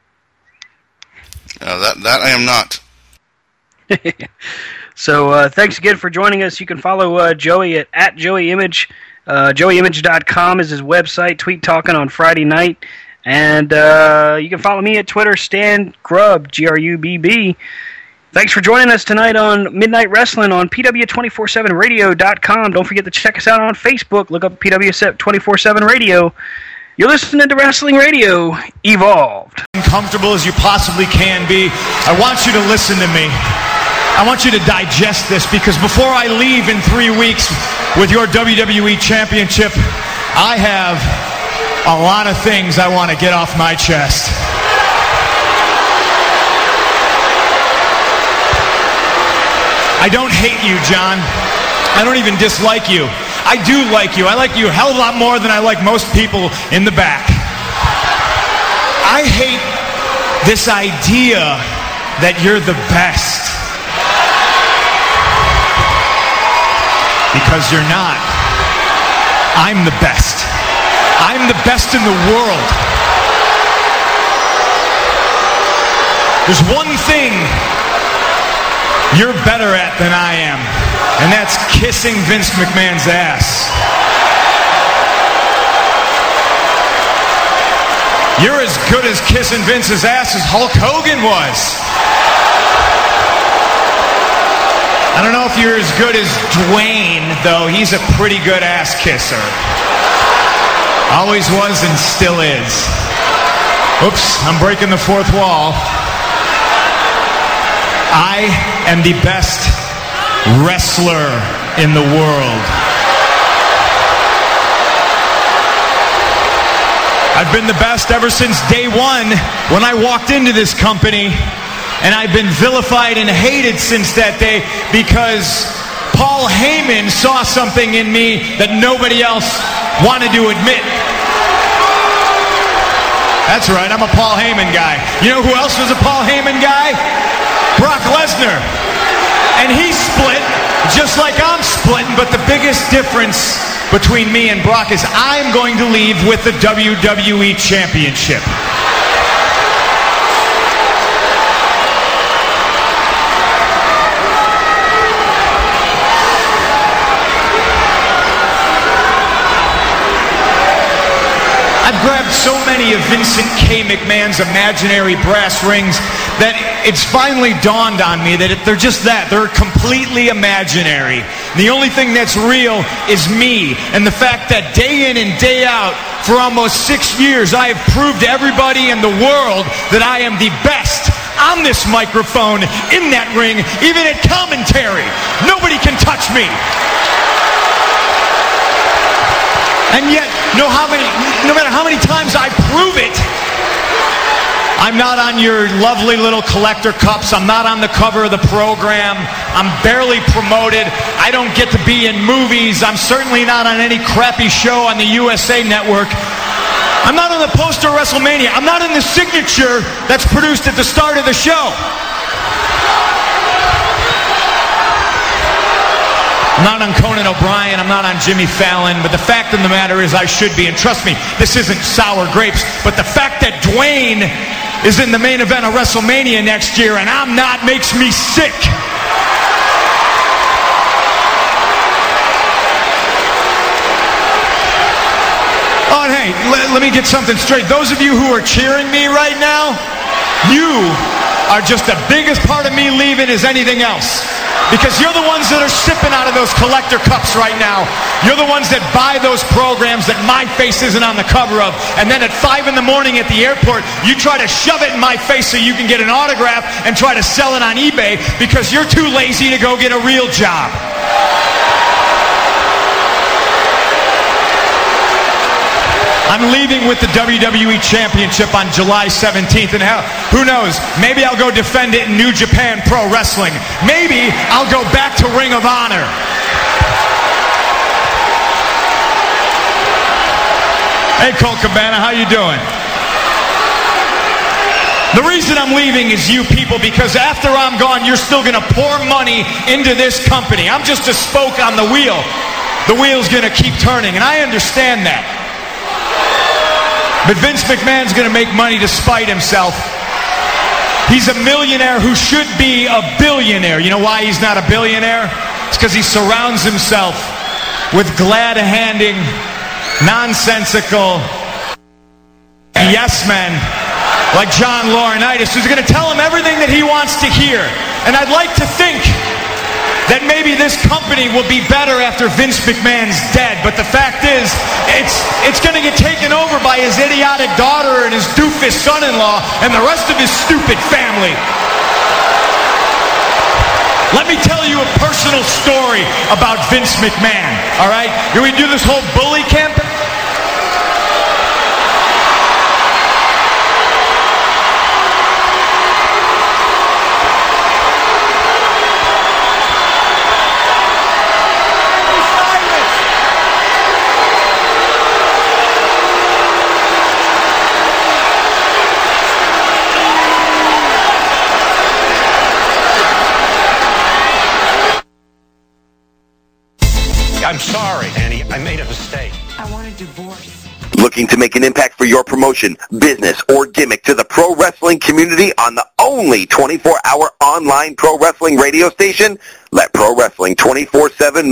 Uh, that, that I am not. So, uh, thanks again for joining us. You can follow uh, Joey at, at Joey Image. Uh, joey image dot com is his website. Tweet Talking on Friday night. And uh, you can follow me at Twitter, Stan Grubb, G R U B B. Thanks for joining us tonight on Midnight Wrestling on P W two four seven radio dot com. Don't forget to check us out on Facebook. Look up P W two four seven Radio. You're listening to Wrestling Radio Evolved. Comfortable as you possibly can be. I want you to listen to me. I want you to digest this, because before I leave in three weeks with your W W E Championship, I have a lot of things I want to get off my chest. I don't hate you, John. I don't even dislike you. I do like you. I like you a hell of a lot more than I like most people in the back. I hate this idea that you're the best. Because you're not. I'm the best. I'm the best in the world. There's one thing you're better at than I am, and that's kissing Vince McMahon's ass. You're as good as kissing Vince's ass as Hulk Hogan was. I don't know if you're as good as Dwayne, though. He's a pretty good ass kisser. Always was and still is. Oops, I'm breaking the fourth wall. I am the best wrestler in the world. I've been the best ever since day one when I walked into this company, and I've been vilified and hated since that day because Paul Heyman saw something in me that nobody else wanted to admit. That's right, I'm a Paul Heyman guy. You know who else was a Paul Heyman guy? Brock Lesnar. And he split just like I'm splitting, but the biggest difference between me and Brock is I'm going to leave with the W W E Championship. I've grabbed so many of Vincent K. McMahon's imaginary brass rings that it's finally dawned on me that they're just that. They're completely imaginary. The only thing that's real is me, and the fact that day in and day out for almost six years I have proved to everybody in the world that I am the best on this microphone, in that ring, even at commentary. Nobody can touch me. And yet, no, how many, no matter how many times I prove it, I'm not on your lovely little collector cups. I'm not on the cover of the program. I'm barely promoted. I don't get to be in movies. I'm certainly not on any crappy show on the U S A Network. I'm not on the poster of WrestleMania. I'm not in the signature that's produced at the start of the show. I'm not on Conan O'Brien, I'm not on Jimmy Fallon, but the fact of the matter is I should be. And trust me, this isn't sour grapes, but the fact that Dwayne is in the main event of WrestleMania next year and I'm not makes me sick. Oh, and hey, let, let me get something straight. Those of you who are cheering me right now, you are just the biggest part of me leaving as anything else. Because you're the ones that are sipping out of those collector cups right now. You're the ones that buy those programs that my face isn't on the cover of. And then at five in the morning at the airport, you try to shove it in my face so you can get an autograph and try to sell it on eBay because you're too lazy to go get a real job. I'm leaving with the W W E Championship on July seventeenth, and hell, who knows, maybe I'll go defend it in New Japan Pro Wrestling. Maybe I'll go back to Ring of Honor. Hey, Colt Cabana, how you doing? The reason I'm leaving is you people, because after I'm gone, you're still going to pour money into this company. I'm just a spoke on the wheel. The wheel's going to keep turning, and I understand that. But Vince McMahon's going to make money to spite himself. He's a millionaire who should be a billionaire. You know why he's not a billionaire? It's because he surrounds himself with glad-handing, nonsensical yes men like John Laurinaitis, who's going to tell him everything that he wants to hear. And I'd like to think that maybe this company will be better after Vince McMahon's dead. But the fact is, it's it's going to get taken over by his idiotic daughter and his doofus son-in-law and the rest of his stupid family. Let me tell you a personal story about Vince McMahon, all right? Can we do this whole bully camp? I'm sorry, Annie. I made a mistake. I want a divorce. Looking to make an impact for your promotion, business, or gimmick to the pro wrestling community on the only twenty-four hour online pro wrestling radio station? Let Pro Wrestling twenty-four seven